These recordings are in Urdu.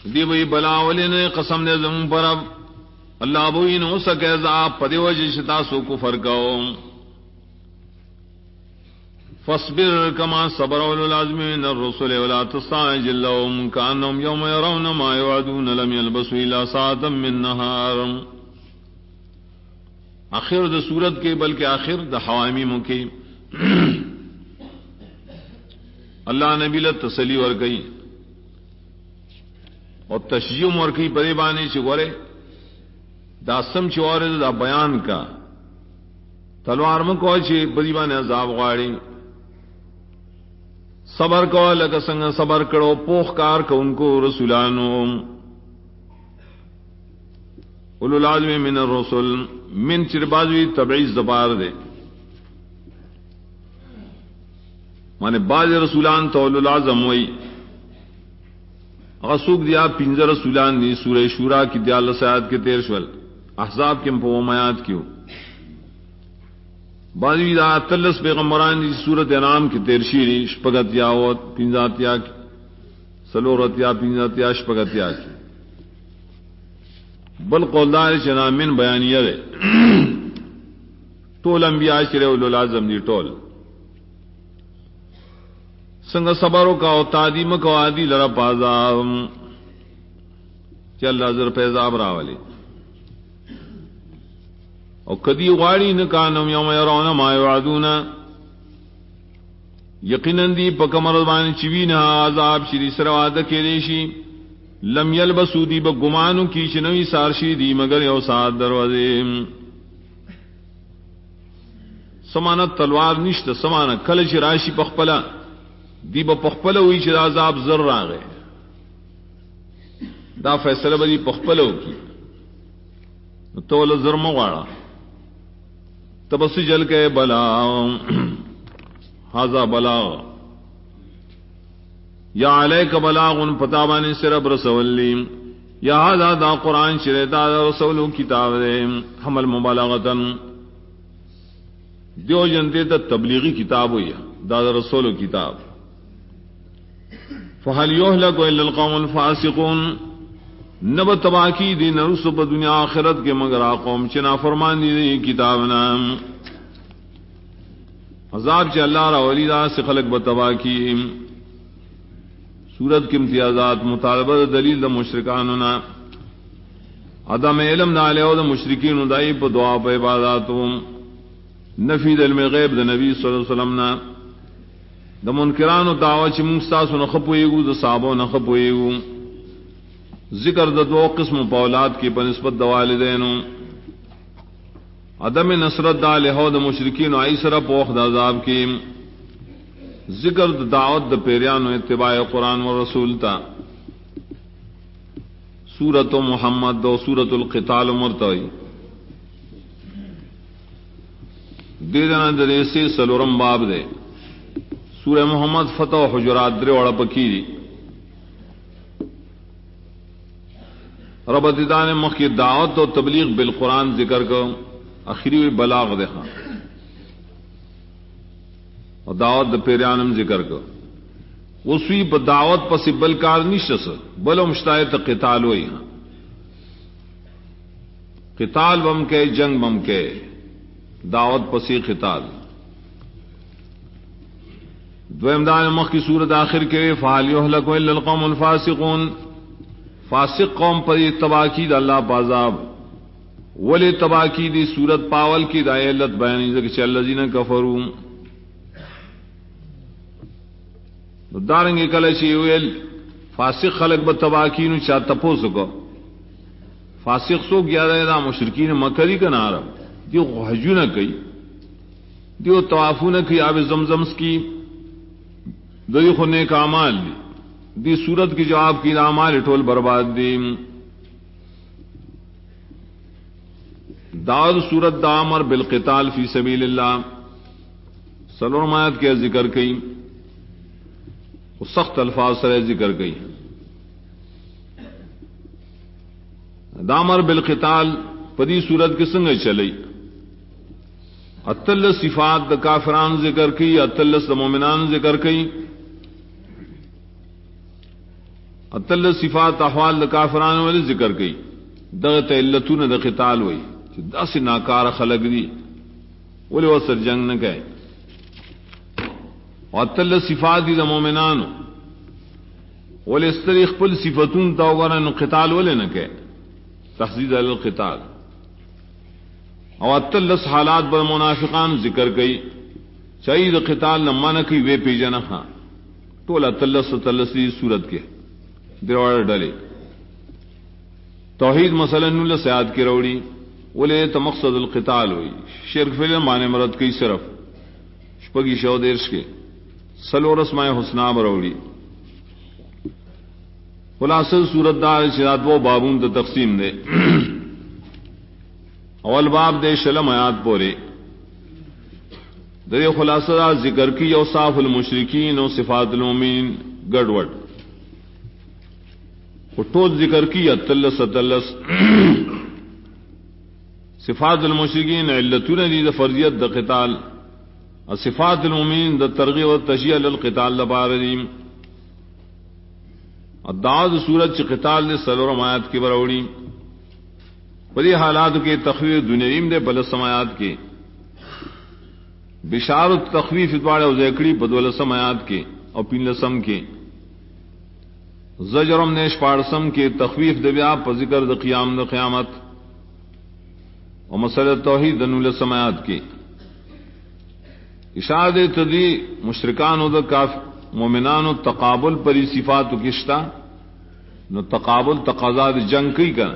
دی وی بلا ولین قسم دے زم پر اللہ بوئی نو سکے عذاب پدی وجہ شتا سو کفر کو فاصبر كما صبر اولو العزم من الرسل ولا تستعجل لهم كأنهم يوم يرون ما يوعدون لم يلبسوا إلا ساعة من نهار. آخر دا سورت کے بلکہ آخر دا حوامیم کے اللہ نبی ل تسلی ور گئی اور تشجیع ور گئی پرے بانے چورے دا سم چورے دا بیان کا تلوار مکو چھ پرے بانے عذاب غاڑی صبر کو لگا سنگ صبر کرو پوخ کار کو ان کو رسولانو اولو العزم من الرسل من چربازوی تبعیض زبار دے مانے بعض رسولان تو اولو العزم وئی غسوک دیا پنجر رسولان دی سورہ شورا کی دیا اللہ سیاد کے تیر شول احزاب کے مپومیات کیوں بعضی دا تلس پیغمبران دی صورت انعام کی تیرشیری شپگت یاوت پنجات یا سلورت یا پنجات یا شپگت یا کی بل قولدار چنا من بیانیہ رے ٹول انبیاء چرے اولو العزم دی ٹول سنگ صبرو کا او تعدیم کو عادی لرا پازاب چل رازر پیزاب راولی او کدی غاڑی نکانم یوم یرون ما یوعدون یقیناً دی پکمر بانی چوینا عذاب شری سر وعدہ کے دیشی لم یلبسو دی بگمانو کی چنوی سارشی دی مگر یو سات دروازے سمانا تلوار نشت سمانا کلچ راشی پخپلا دی با پخپلا ہوئی چر عذاب ذر راگے دا فیصلہ با دی پخپلا ہو کی تول ذر مغاڑا تبس جل کے بلا حاضا بلاغ یا علیک بلاغ پتابانی سرب رسولی یا حاضا دا قرآن شریطا دا رسولو کتاب دے حمل مبالغتن دیو جنتے تا تبلیغی کتاب ہوئی دا رسولو کتاب فحل یہلک الا القوم الفاسقون نب تباکی دی نرس پا دنیا آخرت کے مگر آقوم چنا فرمان دی کتابنا عذاب چا اللہ را ولیدہ سے خلق بتباکی سورت کی امتیازات مطالبہ دلیل دا مشرکاننا عدم علم دا علیہ دا مشرکین دائی پا دعا پا عباداتو نفی دا علم غیب دا نبی صلی اللہ علیہ وسلم دا منکرانو دعوی چی مستاسو نخپوئیگو دا صحابو نخپوئیگو ذکر دا دو قسم پولاد کی بنسبت دا والدینو عدم نصرت دا لہو دا مشرکین و عیسر پوخ دا عذاب کی ذکر دا دعوت دا پیریان و اتباع قرآن و رسول تا سورت محمد دا سورت القتال مرتوی دیدنا دریسی سلورم باب دے سورہ محمد فتح و حجرات درے وڑا پکیری رب دیدان مخ کی دعوت و تبلیغ بالقرآن ذکر کو اخری بلاغ دیکھا اور دعوت دا پیرانم ذکر کو وہ سوی پا دعوت پسی بلکار نیشتس بلو مشتایت قتال ہوئی ہاں قتال بم کے جنگ بم کے دعوت پسی قتال دو امدان مخ کی صورت آخر کے فحال یہلک الا القوم الفاسقون فاسق قوم پر تباہ کی دا اللہ پازاب ولی تباہ کی دی صورت پاول کی دا علت بیانی ذکر الذین کفروا دارنگی کلچی ویل فاسق خلق با تباہ کی نو چاہ تپو سکو فاسق سو گیا دا مشرکین مکری کا نارا دیو حجو نہ کئی دیو توافو نہ کئی آب زمزمس کی دیو خنے کا عمال دی صورت کی جواب کی اعمال ٹول برباد دی دعوت صورت دا امر بالقتال فی سبیل اللہ سلور مایت کے ذکر کئی سخت الفاظ سے ذکر گئی دامر بالقتال پدی صورت کے سنگ چلی اتل صفات دا کافران ذکر کی اتل مومنان ذکر کی اتل صفات احوال د کافرانو ول ذکر کئ دغه علتون د قتال وای چې داسې ناکار خلق دي ولې وسر جنگ نه کوي اتل صفات د مؤمنانو ولې استری خپل صفاتون تا وګره نو قتال ولې نه کوي تحذير القتال او اتل حالات بر منافقان ذکر کئ شہید قتال نہ من کی وے پیجنا ہاں ٹولا تلس تلسی صورت کے دیوار ڈلے توحید مثلا نل سیاد کی روڑی ولے تمقصد القتال ہوئی شرک فعل معنی مرد کی صرف شپگی شو دیرش کے سلو رسمائے حسنا بروڑی خلاصہ صورت دار شرات وہ بابون تو تقسیم دے اول باب دے شلم آیات پورے در خلاصہ ذکر کی اوصاف المشرکین و صفات المؤمنین گڑوڑ ٹول ذکر کی اتلس اتلس صفات المشرکین علتون دی دا فرضیت دا قتال صفات المؤمنین دا ترغیب و تشیع للقتال دا باردیم الدعاء دا صورت چی قتال دے سلور آیات کی بروڑی پدی حالات کے تخویر دنیاویم دے بلس آیات کے بشارت تخویف اتوارے او ذکری بدولسم آیات کے اور پینلسم کے زجرم نیش پارسم کے تخویف دبیا پر ذکر د قیام د قیامت اور مسئلہ توحید دنولسم آیات کے اشارت تدی مشرکان و د کاف مومنان و تقابل پری صفات و کشتا نو تقابل تقاضا د جنگ کی کر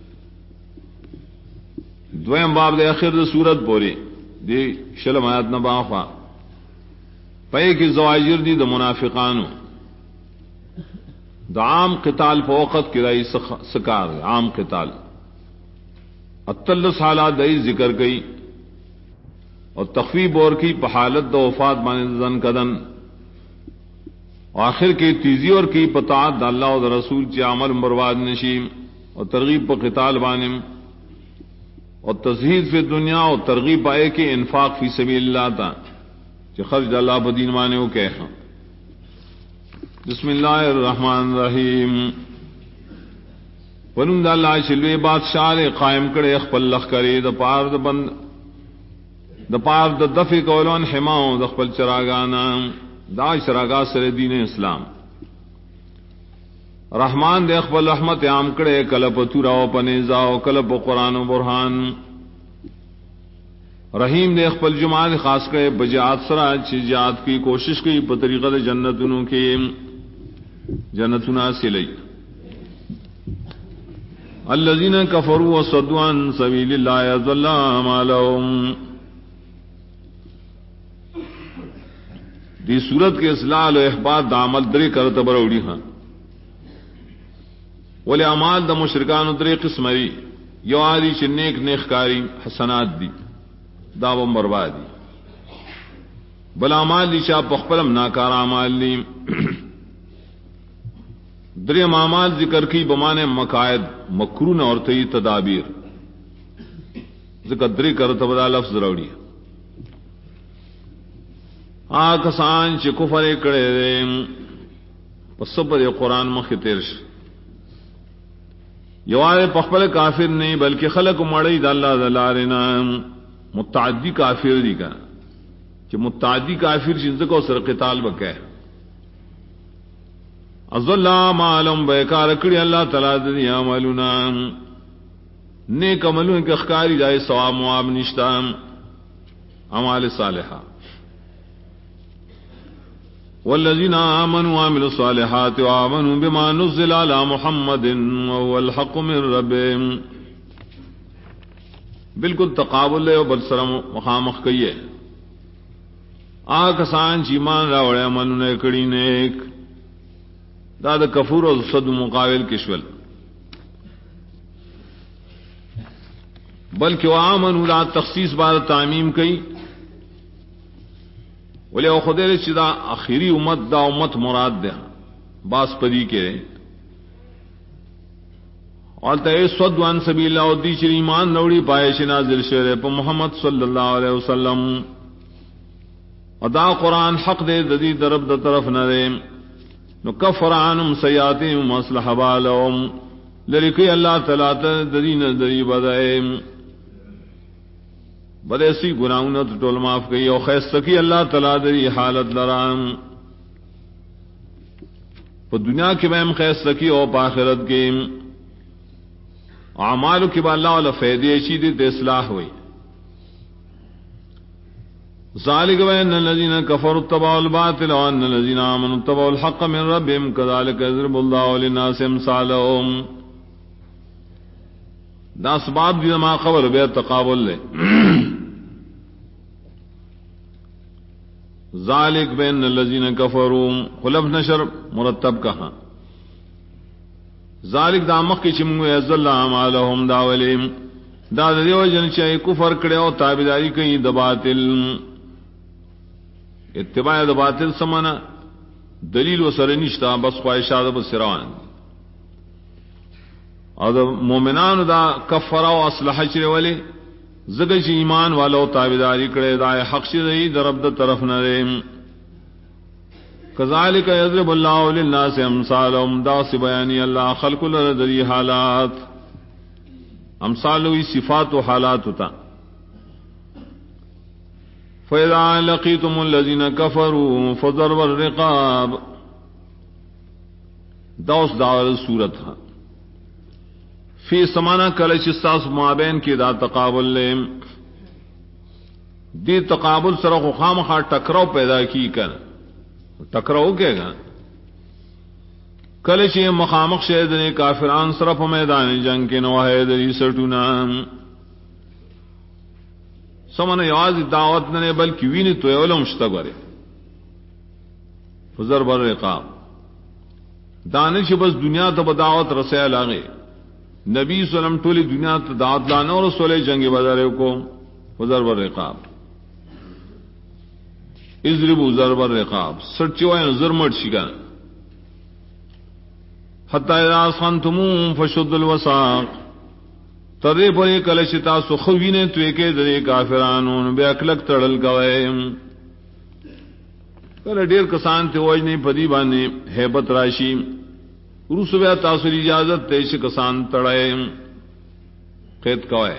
دویم باب دے اخر د صورت پوری دی شلم آیات نباخوا پئے کی زواجر دی دا منافقانو دا عام قتال پا وقت کی رائی سکار عام قتال اتلس حالات دائی ذکر کئی اور تخفیب اور کی پا حالت دا وفات بانے زن کدن آخر کی تیزی اور کی پتاعت دا اللہ و دا رسول چی عمل برباد نشیم اور ترغیب پا قتال بانم اور تزہید فی دنیا اور ترغیب آئے کہ انفاق فی سبیل اللہ تا کہ خرج اللہ بدین مانے ہو کہ بسم اللہ الرحمن الرحیم ونم دا اللہ چلوے بادشاہ قائم کرے اخپل لخ کرے دا پار دا بند دا پار دا دفع کولون حماؤں دا اخپل چراغانا دا چراغا سر دین اسلام رحمان دے اخبر رحمت عام کڑے کلپ تراؤ پنیزاؤ کلپ قرآن و برہان رحیم دے اخبر جماعت خاص کرے بجات سرا چیزات کی کوشش کی بطریقہ جنتنوں کے جنتنا سلی الذین کفروا وصدوا عن سبیل اللہ اضل اعمالهم دی صورت کے اصلاح و احباط دا عمل درے کرتا بروڑی ہاں ولی اعمال دا مشرکان درے قسمری یو آدی چھ نیک نیکاری حسنات دی داوم بربادی بل اعمال دی چاپ پخپلم ناکار اعمال دی درے اعمال ذکر کی بمانے مقاعد مکرون اور تی تدابیر ذکر درے کرتا بدا لفظ روڑی آکسان چھ کفر کڑے دے پس پر قرآن مخی تیرش یوارے پخپل کافر نہیں بلکہ خلق مڑی دا اللہ دلارنا متعدی کافر دی کا کہ متعدی کافر چیز کو سر قتال بکے اضل اعمالهم بیکار کڑی اللہ تعالی دی عملنا نیک عملوں کے اخکاری جائے ثواب مواب نشتا اعمال صالحہ والذین آمنوا وعملوا الصالحات وآمنوا بما نزل على محمد وهو الحق من ربهم بالکل تقابل ہے اور بلسرم مخامخ کئیے آکسان چیمان راوڑے عملوں نے کڑی نیک داد کفور اور صد مقابل کشول بلکہ وآمنوا لا تخصیص بار تعمیم کئی ولی او خدای چې دا اخیری امت دا امت مراد ده باس پدی کې اور ته صد وان سبیل الله او دی چې ایمان نوړي پای چې نازل شوه په محمد صلی الله علیه وسلم ادا قرآن حق دے ددی درب د طرف نہ دے نکفر عنهم سیئاتهم واصلح بالهم لرکی اللہ تعالی تدین دری بدائم بدیسی گناہوں تو ٹول معاف کی اور خیستہ کی اللہ تعالی دری حالت لرام پا دنیا کی بہم خیستہ کی اور پا آخرت کی اعمالو کی با اللہ والا فیدی چیدی تے اصلاح ہوئی ذالک بین الذین کفروا اتبعوا الباطل وان الذین آمنوا اتبعوا الحق من ربهم كذلك يضرب الله للناس امثالهم دا اسباب دی ما خبر بے تقابل لے ذالک بین الذین کفروا خلف نشر مرتب کہاں ذالک دا مخ کی چمگو یزل اعمالهم دا ولیم دا دیو جن چاہے کفر کڑے او تابداری کئی دباطل اتباع دباطل سمانا دلیل و سرنشتا بس خواہشات بس سروان اور دا مومنان دا کفر و اصلح چرے والے زگر چی ایمان والا و تابداری کڑے دا حق شدئی در رب دا طرف نرے کذالک یضرب اللہ للناس امثالهم دا سی بیانی اللہ خلق لردری حالات امثالوی صفات و حالات ہوتا فَإِذَا لَقِيتُمُ الَّذِينَ كَفَرُوا فَضَرْبَ الرِّقَابِ دوس داول صورت ہاں فی سمانا کلچ استاس مابین کی دا تقابل لیم دی تقابل سرخ خام خواہ ٹکراؤ پیدا کی کر ٹکراؤ کے گا کلچ مخامق شہدنی کافران صرف میدان جنگ کے نواہ دری سٹونا سمن یواز دعوت نے بلکہ وینی تو علم مشتغرے فضرب الرقاب دانش بس دنیا تو بدعوت رسے لاغے نبی صلی اللہ علیہ وسلم ٹولی دنیا تو دعوت لانا اور رسول جنگ بدرے کو فضرب الرقاب اضربوا ضرب الرقاب سچوائے زرمٹ شکن حتی اذا اسخنتموهم فشدوا الوثاق ترے پرے کلشتا سخوینے توے کے درے کافرانون بے اکلک تڑل گوئے کل دیر کسان تے وجنی پدی بانے حیبت راشی روس بے تاثر اجازت تیش کسان تڑائے قید کوئے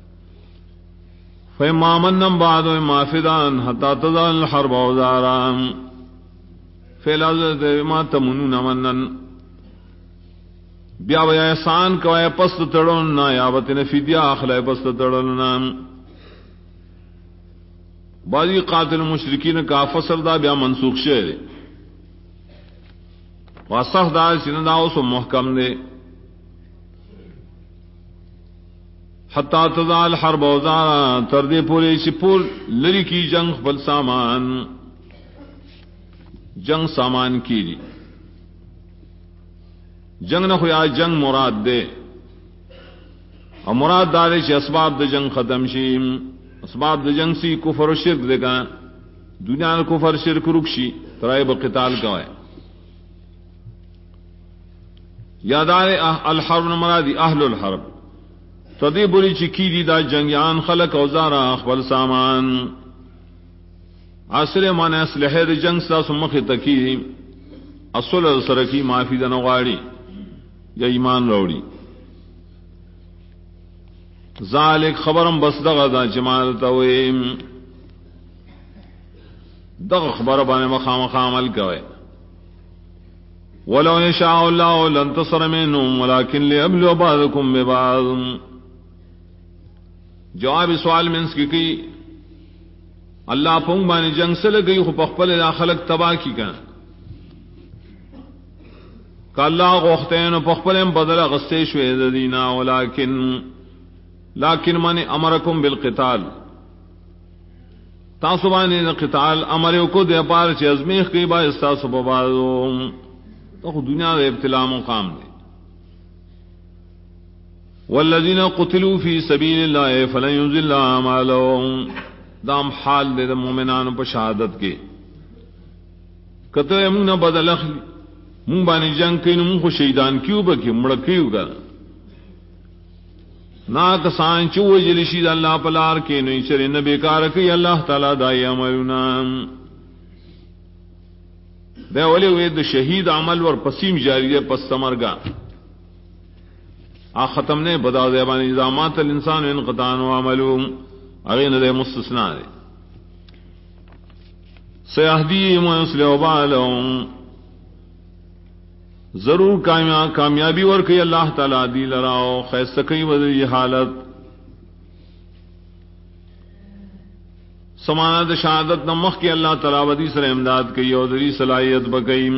فیما منم بعد و ما فدان حتی تضال الحرب اوزارام فیلازت ما تمنون منن بیا ویا احسان کوئے پست تڑن نا یابت نفیدیا اخلائے پست تڑن نام بعضی قاتل مشرکین کا فصل دا بیا منسوخ شہر واسخ دا سنداؤ سو محکم دے حتی تزال حرب اوزارا تردے پورے شپور لری کی جنگ بل سامان جنگ سامان کی لی جنگ نہ خویا جنگ مراد دے اور مراد دارے سے اسباب دے جنگ ختم شیم اسباب دے جنگ سی کفر و شرک دے گا دنیا میں کفر شرک رکشی ترائے بقتال کوئے یادار الحرب مرادی اہل الحرب تدی بری چکی دی دا جنگیان خلق اوزارا اخبر سامان عصر مانے اسلحے دے جنگ سا سمخ تکی اصل سرکی معافی دنواڑی یا ایمان روڑی ذالک خبرم بس دغا دا جمالتا ویم دغا خبر بانے مخام عمل کوئے ولو یشاء اللہ لانتصر منهم ولكن لیبلو بعضکم ببعض جواب سوال منس کی اللہ پونگ بانے جنگ سے لگئی خو پخپل دا خلق تباہ کی کن کہ اللہ غوختین پخپلیں بدل غصے شوید دینا لیکن من امرکم بالقتال تاسبانی قتال امریو کو دے پار چی ازمیخ کی با استاسو ببازو تو خود دنیا دے ابتلاع مقام دے والذین قتلوا فی سبیل اللہ فلن یضل اعمالهم دام حال دے دا مومنان پر شہادت کے کتو امون بدل اخلی مون بانی جنگ کئی نمون خو شیدان کیوں بکی مڑکیو گا نا کسان چوہ جلشید اللہ پلار کے نوی چرے نبیکار کی اللہ تعالی دائی عملنا دے ولی وید شہید عمل ور پسیم جاری ہے پس تمرگا آ ختم نے بدا دیبان نظامات الانسان انقطان و عملوم اغین دے مستثناء دے سیہدیم و یصلح بالہم ضرور کامیابی ورکی اللہ تعالی دی لراو خیستکی وزی حالت سمانت شہادت نمخ کی اللہ تعالی ودی سر امداد کی اور دری صلاحیت بکیم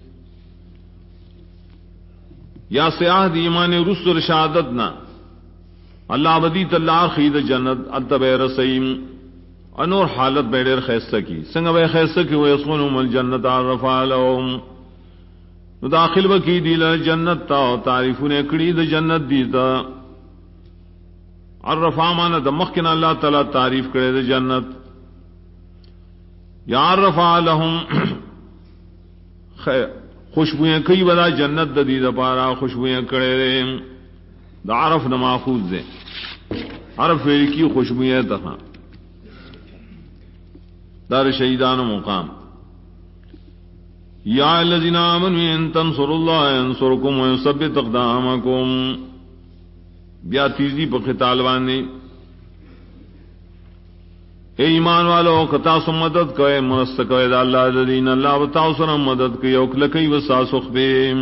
یا سیاہ دی ایمان رسل شہادت نا اللہ ودی تلار خید جنت اتب رسیم انور حالت بیڑیر خیستہ کی سنگ بے خیستہ کی ویسخونهم الجنت عرفا لهم داخل بکی دیل جنت تا تعریفون اکڑی دا جنت دیتا عرفا مانا دا مخکن اللہ تعالی تعریف کرے دا جنت یا عرفا لهم خوشبوئیں کئی بدا جنت دا دی دا پارا خوشبوئیں کرے دے دا عرف دا ماخوذ دے عرف فیری کی خوشبوئیں تخا دار شہیدان و مقام یا الذین آمنوا ان تنصروا اللہ ینصرکم ویثبت اقدامکم بیا تیزی پر خطال باندے اے ایمان والو کتا سو مدد کوئے مرست کوئے دا اللہ دین اللہ بتاو سرم مدد کوئے اوکلکی وساسخ بیم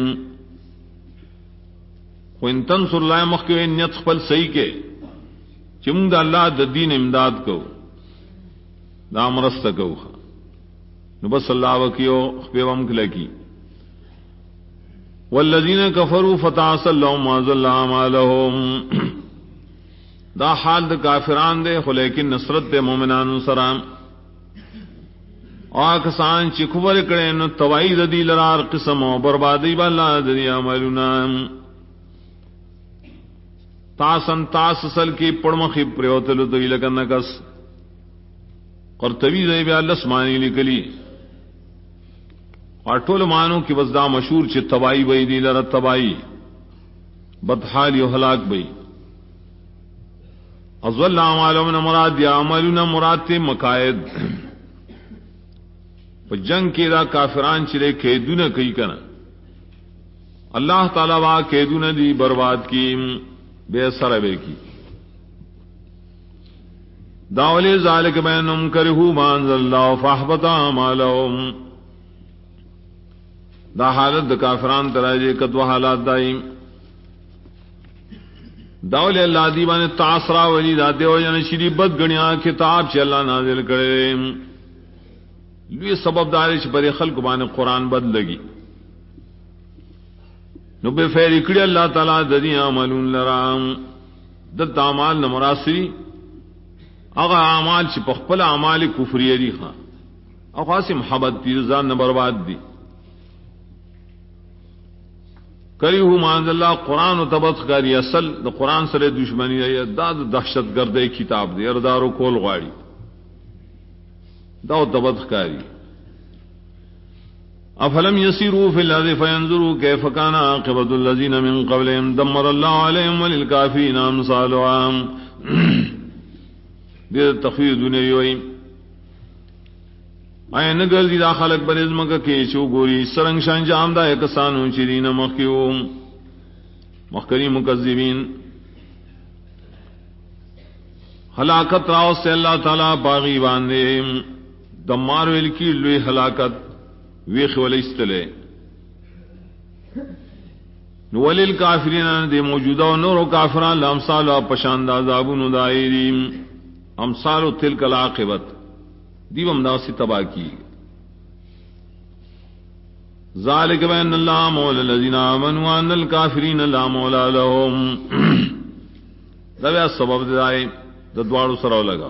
خو ان تنصر اللہ مخکوئے نیت خپل صحیح کے چمون دا اللہ دا دین امداد کو دا مرست کو نو بس اللہ وکیو خبیوم کلکی والذین کفروا فتعصل لهم ما ضل اعمالهم دا حال دا کافران دے خو لیکن نصرت دے مومنان سرام آکسان چی کفر کرے نو توائی دا دی لرار قسم و بربادی با اللہ دا دی عملنا تاسن تاس سل کی پڑمخی پریوتلو دوی لکن نکس قرطبی دے بیا لسمانی لکلی اور ٹول مانو کی وزدا مشہور چی تبائی بئی دی لرا تبائی بدحالی و ہلاک بئی ازول اعمالنا مراد یا عملنا مراد تے مقاید پا جنگ کی دا کافران چلے قیدون کئی کنا اللہ تعالی وا قیدون دی برباد کی بے سر بے کی داولی ذالک بینم کرہو ما انزل اللہ فاحبط اعمالهم دا حالت دا کافران تراجے کتو حالات دائیم داولی اللہ دیبان تعصرہ ولی دا دیو جن شری بد گنیا کتاب چی اللہ نازل کرے لوی سبب دارے چی پر خلق بان قرآن بد لگی نو بے فیر اکڑی اللہ تعالی ددی عملون لرام دت اعمال نمراسری اغا اعمال چی پخپل اعمال کفری دی خواہ اخواسی محبت دی رضان نبرباد دی کریہو مانز اللہ قرآن و تبت کاری اصل دا قرآن سر دشمنی ہے دا دہشت گرد کتاب دی اردارو کول غاڑی دا تبت کاری افلم یسیروا فی الارض فینظروا کیف کان عاقبۃ الذین من قبلهم دمر اللہ علیہم وللکافرین امثالها دیر تخفیف دنیاوی ہوئی آئے نگر دی دا خلق بر ازمکا کیچو گوری سرنگ شانجام دا اکسانو چرین مخیو مخکری مکذبین ہلاکت راو سے اللہ تعالی باغی باندے دمار ویلکی لوی ہلاکت ویخ ولی استلے نولیل کافرین دے موجودہ و نور و کافران لامثال و پشاند عذابون دائریم امثال تلک العاقبت دیو امداسی تباہ کی ذالک بین اللہ مولا الذین آمنوا وان الکافرین لا مولا لهم دویا سبب دائے دوارو سراو لگا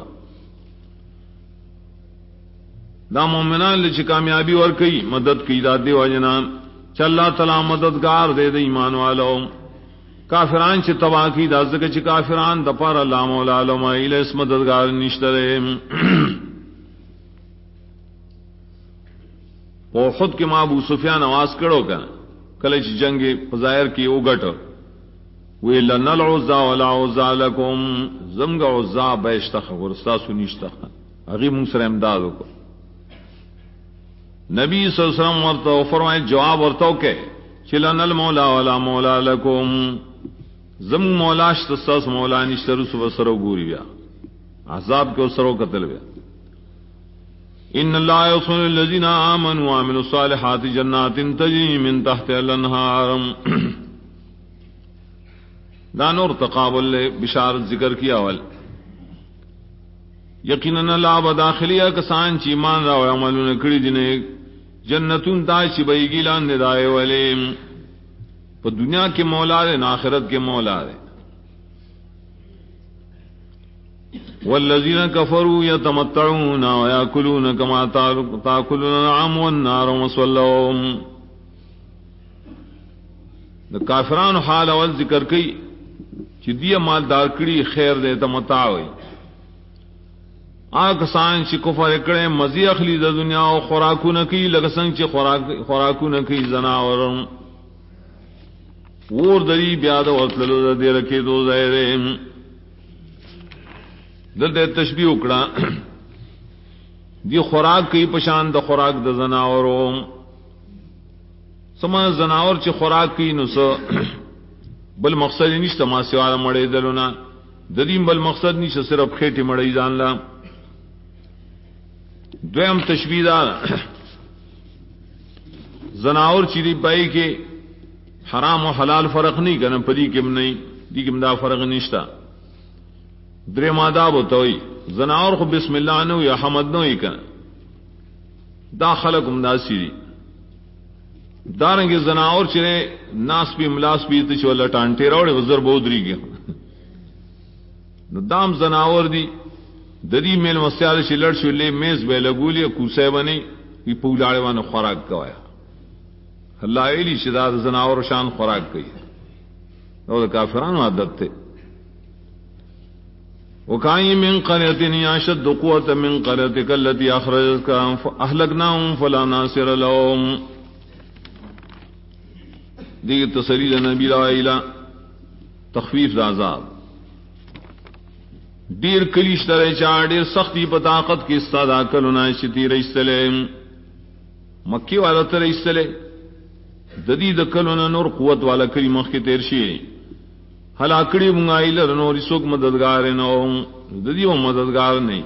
دا مومنان لچ کامیابی اور کئی مدد کی دا دیو جنان چلا تلا مددگار دے دے ایمان والو کافران چ تباہ کی دا زکه چ کافران د پار الله مولا علم ایله اس مددگار نشتره او خود کې ما ابو سفیان आवाज کړو کنه کله چې جنگ فظاهر کې وګټ وی لن العزا ولا عزا لكم زمغ عزا بهشتخ ورستا سنشتخ هغه مون سره امداد وکړه نبی صلی اللہ علیہ وسلم ورتو فرمائے جواب ورتو کہ چلن المولا ولا مولا لکم زم مولا شتستاس مولا نشتر سو سرو گوری بیا عذاب کو سرو قتل بیا ان اللہ یصل الذین آمنوا وعملوا الصالحات جنات تجری من تحت الانہار دانور تقابل بشارت ذکر کیا اول یقیناً اللہ بداخلیہ کسان چی ایمان را و عملون کڑی جنے جنتون دا چی بیگی لان ندائے ولیم پا دنیا کے مولا دے آخرت کے مولا دے والذین کفروا یتمتعون ویاکلون کما تاکل الانعام والنار مثوی لهم دا کافران حال اول ذکر کی چی دی مالدار کڑی خیر دے تمتع ہوئی آکسان چی کفر اکڑے مزی اخلی دا دنیا و خوراکو نکی لگسنگ چی خوراکو نکی زناورم وور دری بیاد وطللو دا دیر کی دو زیرے دل دے تشبیح اکڑا دی خوراک کی پشان دا خوراک دا زناورم سمان زناور چی خوراک کی نسو بل مقصد نیشتا ما سوال مڑے دلونا ددیم بل مقصد نیشتا صرف خیٹی مڑی جان لا دویم تشبیح دا زناور چیری پائی کے حرام و حلال فرق نہیں کرنا پدی کم نہیں دی کم دا فرق نشتا درے ماداب ہوتا ہوئی زناور کو بسم اللہ نو یا حمد نو ہی کرنا دا خلقم دا سیری دارنگی زناور چرے ناس پی ملاس پی تشو اللہ ٹانٹے روڑے وزر بودری گیا دام زناور دی ددی میل مسیال سے لڑ شو لے میز بے لگولی کوسے بنی وی پولاڑے وانا خوراک کوایا اللہ ایلی شداد زناور شان خوراک کئی اور کافران عادت تھے وکائی من قریت اشد قوت من قریتک التی اخرجتک اہلکناہم فلا ناصر لهم دیگر تسلیل نبی رائلہ تخفیف دا عذاب دیر کلیش ترے چاہ دیر سختی پا طاقت کی استادا کلونا شتی رئیس تلے مکی والا تر رئیس تلے ددید کلونا نور قوت والا کلی مخ کی تیرشی حلاکڑی منگائی لرنوری سوک مددگار نو ددی و مددگار نہیں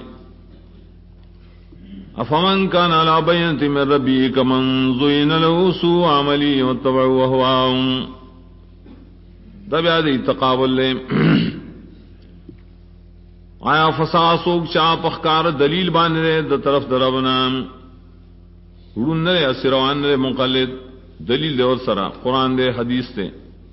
افمن کان علی بینت من ربی کمن زین له سوء عملی واتبعوا اهواهم دبیا دی تقابل لے آیا فساسوک چاپ اخکار دلیل باندھے دا طرف دربنا رون نرے اسروان نرے مقلد دلیل دے اور سرا قرآن دے حدیث دے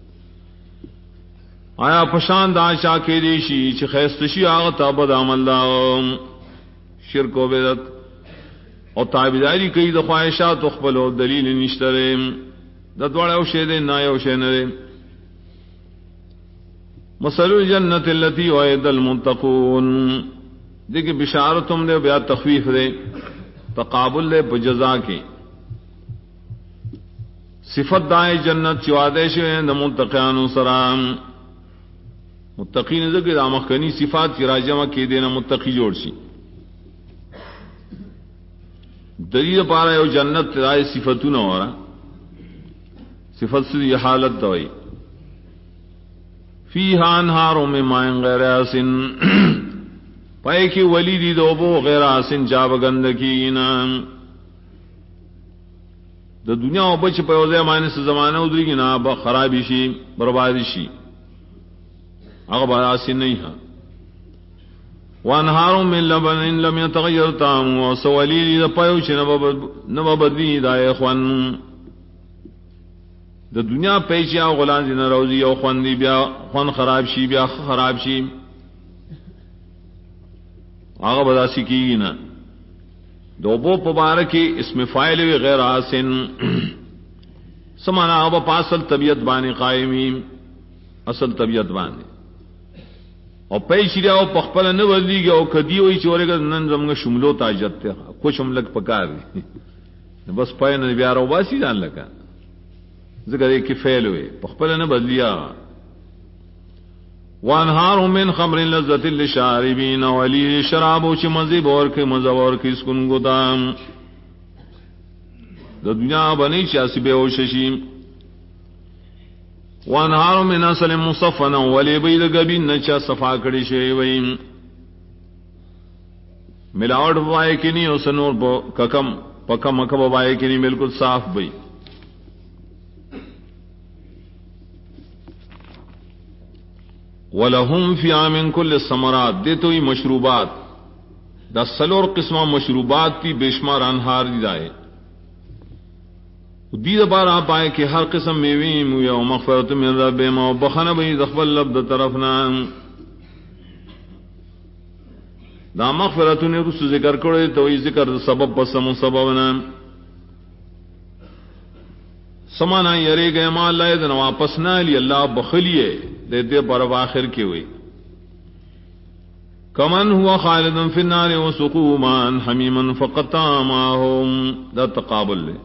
آیا پشان دا شاکے دیشی چی خیستشی آغتا بد عمل دا شرک و بیدت اور تابداری کئی دا خواہشات اخبلو دلیل نشترے دا دوڑے اوشے دے نائے اوشے نرے مثل الجنت التي وعد المتقون دیکھ بشارتم دے بیا تخفیف دے تقابل دے بجزا کے صفت دائے جنت چوادے شوئے دا متقیانو سرام متقین ذکر دا مخکنی صفات کی راجمہ کی دینا متقی جوڑ شی دلیل پارا ہے جنت رائے صفتو نہ ہو رہا صفت سے یہ حالت دوئی فیہا انہاروں میں مائن غیر آسن پائے کی ولی دی دوبو غیر آسن جاب گندگینا دا دنیا و بچ پیوزے معنی سے زمانہ ادری گی نا خرابی شی بربادی شی اغبر آسن نہیں ہاں وانہاروں من لبن لم يتغیر طعمه وسولی دی دا پایوچ نبابدی دا اخوان دا دنیا پیچیا غلان دی نروزی او خوان دی بیا خوان خراب شی بیا خراب شی آغا بداسی کی نا دوبو پبارکی اسم فائل وی غیر آسن سمانا آبا پاسل طبیعت بانی قائمی اصل طبیعت بانی اور پیش ریا پخپل نہ بدلی گیا کدی ہوئی چورے گا نن زمگا شملو تاجت تے کچھ ہم لگ پکار دی بس پائے نہ بیارو باسی جان لگا ذکر ایک فعل ہوئے پخپل نہ بدلیا وانہار من خمر لذت للشاربین ولی شراب چ مزے بور کے مزور کی اسکن گدام دنیا بنی چاسی بے ہوششی وانہار من اصل مصفنا ولی بید گبین نچا صفا کری شئی ویم ملاوٹ بائے کی نہیں اس نور ککم پکم اکم بائے کی نہیں بالکل صاف بئی وَلَهُمْ فِيهَا مِن كُلِّ الثَّمَرَاتِ دے تو ہی مشروبات دا سلور قسمہ مشروبات کی بے شمار انہار دی دائے دید بار آپ آئے کہ ہر قسم میویم یا مغفرت من ربهم و بخن بئی دخبل لب دا طرفنا دا مغفرت نے رس ذکر کرے تو ہی ذکر سبب پسم سببنا سمانا یرے گئے ما اللہ دن واپس نہ لی اللہ بخلیے دیتے پر آخر کی ہوئی کمن ہوا خالدن فی النار وسقوا ماء حمیما فقطع ماءهم دا تقابل لے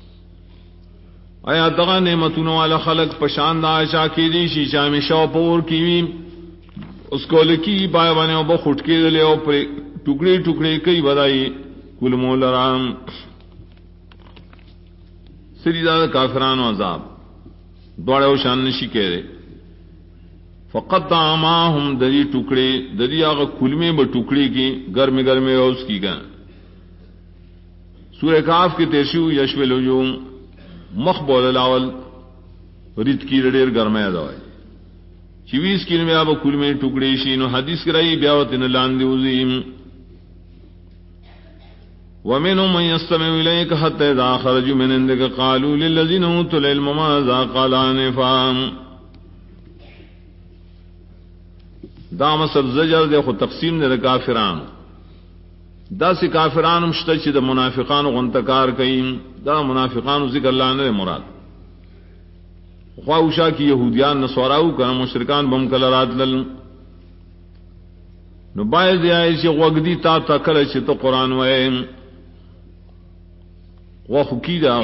آیا دغا نعمتوں والا خلق پشاند آشا کی دی شیشہ میں شو پور کی اس کو لکی بائے بانے او بخٹ کے دلے او پر ٹکڑے ٹکڑے کئی بدائی کل مولرام سری داد کافران و عذاب دوڑے و شان نشی کہہ رہے فقط آماہم دری ٹکڑے دری آغا کلمے با ٹکڑے کی گرم گرم اوز کی گا سورہ کاف کے تیرشو یشو الوجوم مخبول الاول رت کی رڈیر گرمے دوائی چویس کلمے آبا کلمے ٹکڑے شینو حدیث کرائی بیاوتن لاندی وزیم وَمِنْهُمْ مَنْ يَسْتَمِعُ إِلَيْكَ حَتَّى إِذَا خَرَجُوا مِنْ عِنْدِكَ قَالُوا لِلَّذِينَ أُوتُوا الْعِلْمَ مَاذَا قَالَ آنِفًا دا مصر زجر دے خود تقسیم دے کافران دا سی کافران مشتچ دا منافقان غنتکار کئیم دا منافقان ذکر اللہ نے مراد خواہشا کی یہودیان نصوراو کنا مشرکان بمکل رات لل نو باید آئی چی غوگدی تا تکل چی تو قرآن وائم وخکی دا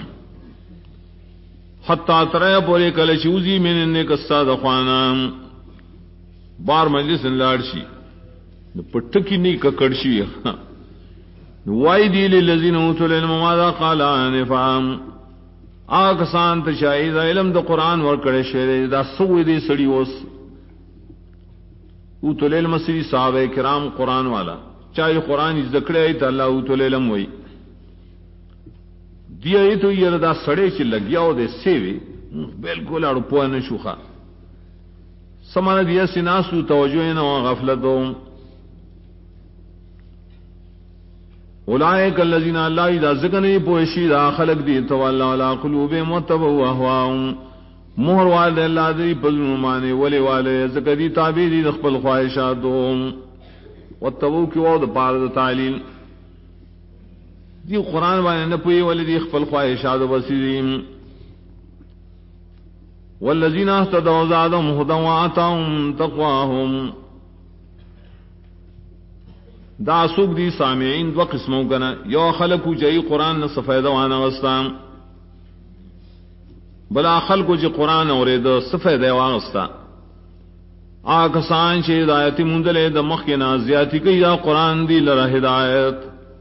حتی تریا پورے کل چوزی من انیک استاد خوانام بار مجلس انلارشی پٹکی نہیں ککڑشی وائی دیلی لذین اوتو العلم ماذا قال آنفام آکسان تشائی دا علم دا قرآن ورکڑے شیرے دا سوئی دی سڑی وس اوتو العلم سری صحابہ کرام قرآن والا چاہے قرآن ذکرے آئی تا اللہ اوتو العلم وئی دیا ای تو یہ دا سڑے چی لگیاو دے سیوی بلکل اڑو پوہ نشوخا سمانا دیا سناسو توجوین و غفلتو اولائک اللذین اللہ اذا ذکرنی پوشی دا خلق دی تو اللہ علا قلوبیم و تبو احواؤں مہر والے اللہ دی پزنو مانے ولی والے ذکر دی تابی دی دخپل خواہشاتو و تبو کی وعد پارد تعلیل دی قرآن والے نپوئی ولی دی خپل خواہشاتو بسیدیم والذین اہتدوا زادهم هدى وآتاهم تقواهم دا سوک دی سامعین دو قسموں کنا یو خلقو جئی قرآن نہ سفید وانا غستان بلا خلقو جی قرآن اورید سفید واغستا آکسان چی ہدایتی مندلے دا مخینا زیادی کئی دا قرآن دی لرہ ہدایت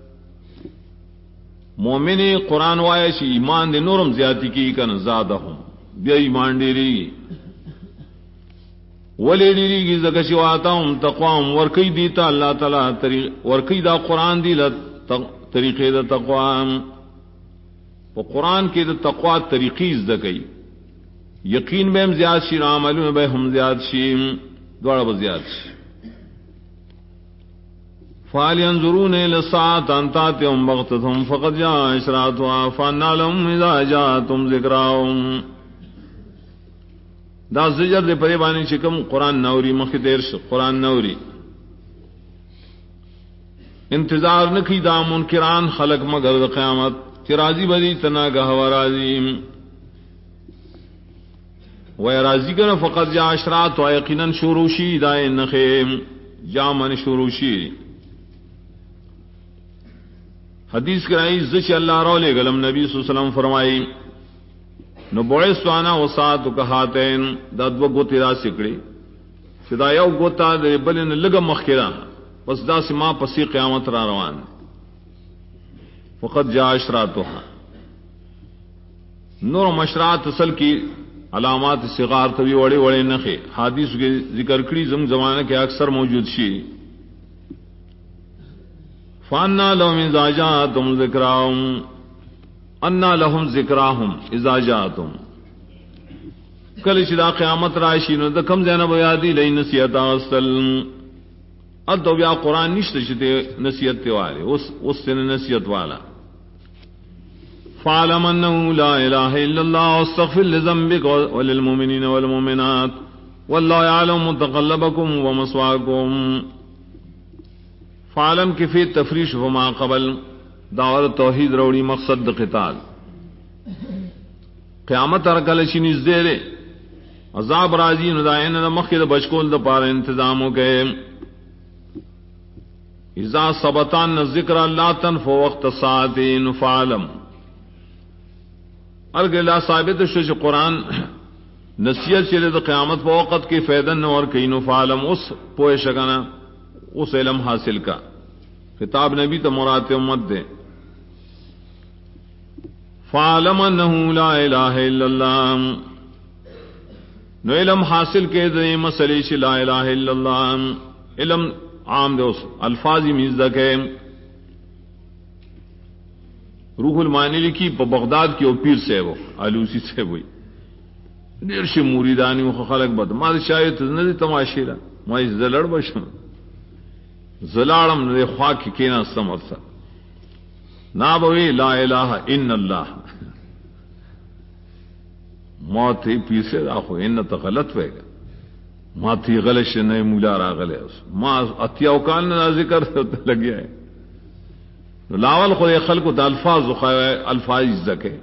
مومنی قرآن وائش ایمان دی نورم زیادی کی کن زادہم بیا ایمان دیری ولی دیری کی زکشی واتاہم تقوام ورکی دیتا اللہ تعالی ورکی دا قرآن دی طریقے دا تقوام و قرآن کے دا تقوی طریقی زدکی یقین بہم زیاد شی عملون بہم زیاد شی دوڑا بزیاد شی فَهَلْ يَنْظُرُونَ إِلَى السَّاعَةِ أَنْ تَأْتِيَهُمْ بَغْتَةً فَقَدْ جَاءَ أَشْرَاطُهَا فَأَنَّىٰ لَهُمْ إِذَا جَاءَتْهُمْ ذِكْرَاهُمْ دا زجر دے پرے بانی چکم قرآن نوری مخی دیر قرآن نوری انتظار نکی دا منکران خلق مگر دا قیامت چی راضی بدی تناگہ و راضیم وی راضی کنا فقط جا اشرات و یقینا شروشی دائیں نخیم جا من شروشی حدیث کرائی زچ اللہ رو لے گلم نبی صلی اللہ علیہ وسلم فرمائی نو بوئس وانا وساتو کہاتین دا دو گوتی را سکڑی فدا یو گوتا دے بلن لگا مخیرا بس دا سی ما پسی قیامت را روان فقط جا اشراتوها نور مشرات اصل کی علامات صغار تبھی وڑے وڑے نخے حدیث کے ذکر کری زمانہ کے اکثر موجود شی فانا لهم اذا جاءتهم ذکراهم انا لهم ذکراهم اذا جاءتهم کل شدا قیامت راشی نو د کم زنه بیادی لئی نصیحت اصل ادو بیا قرآن نشته شته نصیحت والے اس سے نصیحت والا فعلم انه لا اله الا الله واستغفر لذنبك وللمؤمنين والمؤمنات والله يعلم متقلبكم ومثواكم. فعلم کی فی تفریش وما قبل دعوت توحید روڑی مقصد قتال قیامت ارکل شنی زیرے عذاب راضی ندائن مخید بچکول دا پار انتظاموں کے اذا ثبتان ذکر لا تنفو وقت ساعتین فعلم ارگلا ثابت شش قرآن نصیحت چلے تو قیامت پہ وقت کی فیدن اور کئی نفعلم اس پوئے شکنا اس علم حاصل کا خطاب نبی تو مراد امت دے فعلم انه لا الہ الا اللہ نو علم حاصل کے دے مسئلے سے لا الہ الا اللہ علم عام دے اس الفاظی میزدہ کے روح المعانی لکھی بغداد کی او پیر سے وہ آلوسی سے وہی دیر شی موریدانی و خلق بد ما شاید نہ تماشی را ما زلڑ بشم زلاڑم نے خواک کینا سمر سا نا بوی لا الہ الا اللہ موت ہی پیر سے آخو ان تو غلط ہوئے گا ما تھی غلط سے نئے مولا را غلے ما اتیا اوکان نہ ذکر لگیا ہے لاول خود خلق د الفاظ الفاظ زکے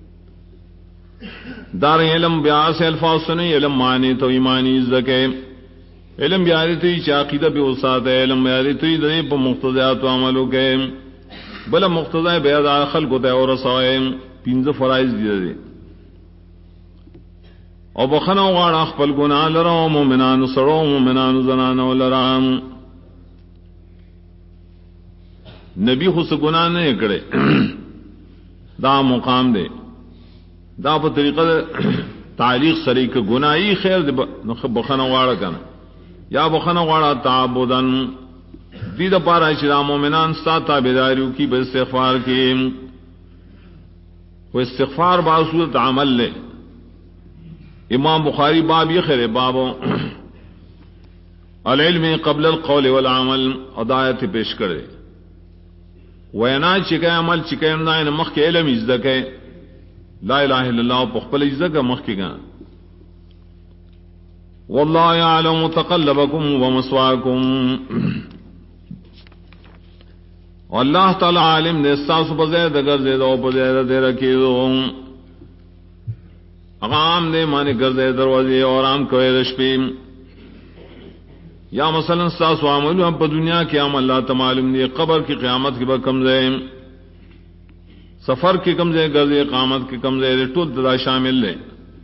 دار علم بیار سے الفاظ سنے علم معنی تو ایمانی زکے علم بیاری تو عقیدہ بھی استاد ہے علم بیاری تو دے پر مقتضیات و عملوں کے بلا مقتضی بیاد خلق تے اور رسائے پنځه فرائض دے او بخنا غاړه خپل ګناه لرو مومنان سره مومنان زنانو لرام نبی خو سے گناہ نہیں کرے دا مقام دے دا په طریقہ تعلیق سری کے گناہی خیر دے بخنا واڑا کنا یا بخنا واڑا تعبدن دی دا پارا چې مومنان ستا تابعداریو کی بے استغفار کی وہ استغفار باصورت عمل لے امام بخاری باب یہ خیر بابو العلم قبل القول والعمل ادایت پیش کرے وینا چکے عمل چکے نہ مخ کے علم عزت ہے لا الہ الا اللہ پخپل عزت کا مخ کے گا واللہ یعلم متقلبکم ومثواکم اللہ تعالی عالم نے ساس بزید اگر زید او بزید دے رکھی دو اقام دے مانے گردے دروازے اور عام کوئے رشپیم یا مثلا ساس و عمل ہم پا دنیا کی عمل اللہ تعالم دی قبر کی قیامت کی با کمزے سفر کی کمزے گردے قیامت کی کمزے ٹول دا شامل لے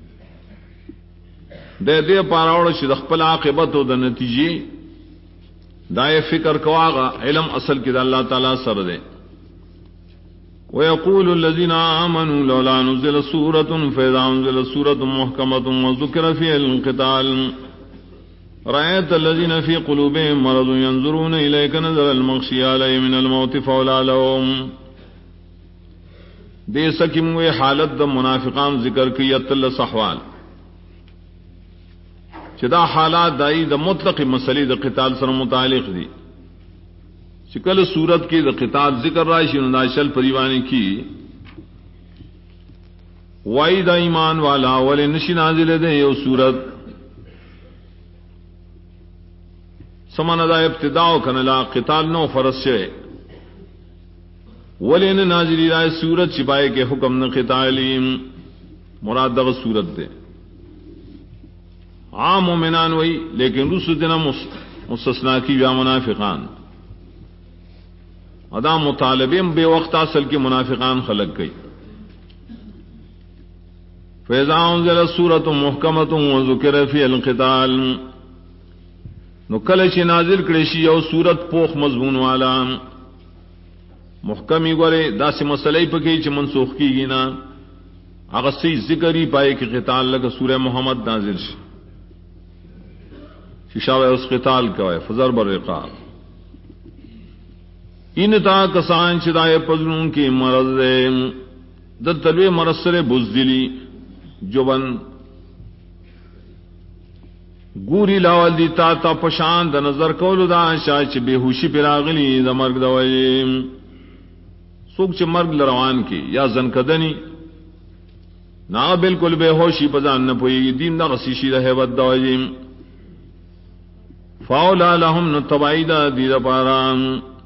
دے دے پاراوڑ شد اخپل عاقبت و دا نتیجی دائے فکر کواغا علم اصل کی دا اللہ تعالیٰ سر دے وَيَقُولُ الَّذِينَ آمَنُوا لَوْلَا نُزِّلَ سُورَةٌ فَإِذَا أُنزِلَتْ سُورَةٌ مُحْكَمَةٌ وَذُكِرَ فِيهَا الْقِتَالُ رَأَيْتَ الَّذِينَ فِي قُلُوبِهِم مَّرَضٌ يَنظُرُونَ إِلَيْكَ نَظَرَ الْمَغْشِيِّ عَلَيْهِ مِنَ الموت فَأَوْلَىٰ لَهُمْ دے سکیم ہوئے حالت دا منافقان ذکر کی یتل صحوال چدا حالات دائی دا مطلق مسئلے دا قتال سر متعلق دی شکل صورت کی دا قتال ذکر رائشی نداشل پریوانی کی وائی دا ایمان والا ولی نشی نازل دے یو صورت سمن دا ابتداء کنلا قتال نو فرض شے ولی نازلی رائے صورت شبائے کے حکم نہ قتالیم مراد دا صورت دے عام مومنان وئی لیکن رسل دنا مستثنا کی یا منافقان ادا مطالبے بے وقت اصل کے منافقان خلق گئی فیضا انزل سورۃ محکمۃ وذکر فی القتال نو کله چې نازل کړي شي یو سورت پوخ مضمون والا محکمی غره داسې مسلې پکې چې منسوخ کیږي نه اگر سی ذکر ہی پائے کہ قتال لگا سورہ محمد نازل ششاوہ اس قتال کا ہے فضرب الرقاب ان تا کسان چدائے پزنوں کی مرض در تلوے مرسر بزدلی جبن گوری لاول دی تا پشان د نظر کولو دا شاچ بے ہوشی پراغلی د مرگ دویم سوک چ مرگ لروان کی یا زنکدنی نا بالکل بے ہوشی بزان نہ پوئی دین دا غسیشی رہے ود دویم فاولا لهم نتبعیدا دید پارام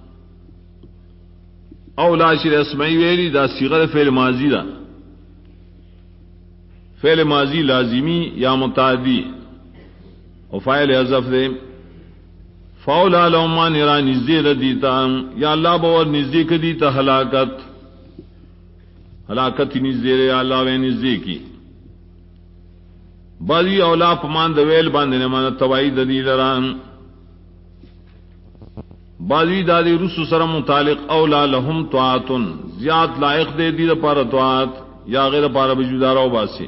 اولا شر اسمعی ویلی دا صیغہ فعل ماضی دا فعل ماضی لازمی یا متعدی او فاعل حذف دے فاولا لهم ما نرا نزدی ردیتا یا اللہ باور نزدی کدیتا ہلاکت نزدی رے اللہ وے نزدی کی بازی اولا پمان دویل باندنے مانا توائی ددی لران بازی دادی رسو سر متعلق اولا لهم طاعتن زیاد لائق دے دی دا پارا طاعت یا غیر پارا بجودارو باسی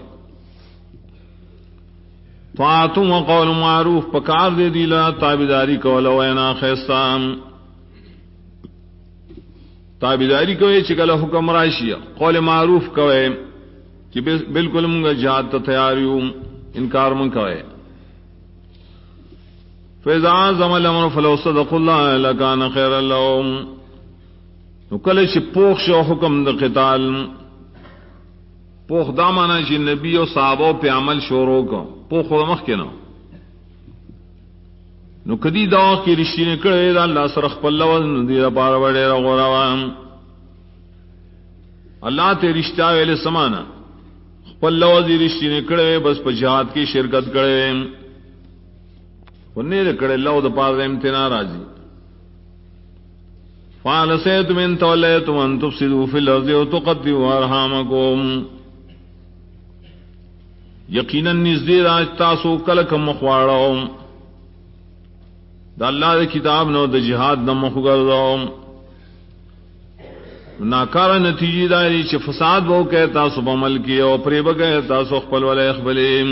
طاعتن و قول معروف پکار دے دی لرا تابداری کولا وینا خیستان تابداری کوئے چکل حکم راشی قول معروف کوئے کہ بالکل منگا جہاد تا تیاریوں انکار من کوئے فَإِذَا عَزَمَ الْأَمْرُ فَلَوْ صَدَقُوا اللَّهَ لَكَانَ خَيْرًا لَهُمْ نو کله چې پوخ شو حکم د قتال پوخ دا معنی چې نبی او صحابه په عمل شروع کو پوخ مخ کې نو کدی دا کې رښتینه کړي دا الله سره خپل لوز دی لپاره وړي راغوروان الله ته رښتیا ویل سمانا خپل لوز رښتینه کړي بس په jihad کې شرکت کړي ونی کڑے لو د پار امتنا راضی فعل سیتم ان تولیتم ان تفسدوا فی الارض وتقطعوا ارحامکم یقینا نزدې راج تاسو کله کوم خواړو د الله د کتاب نو د جهاد د مخګرو ناکار نتیجې داري چې فساد وو کې تاسو په عمل کې او پرې بګه تاسو خپل ولې خپلې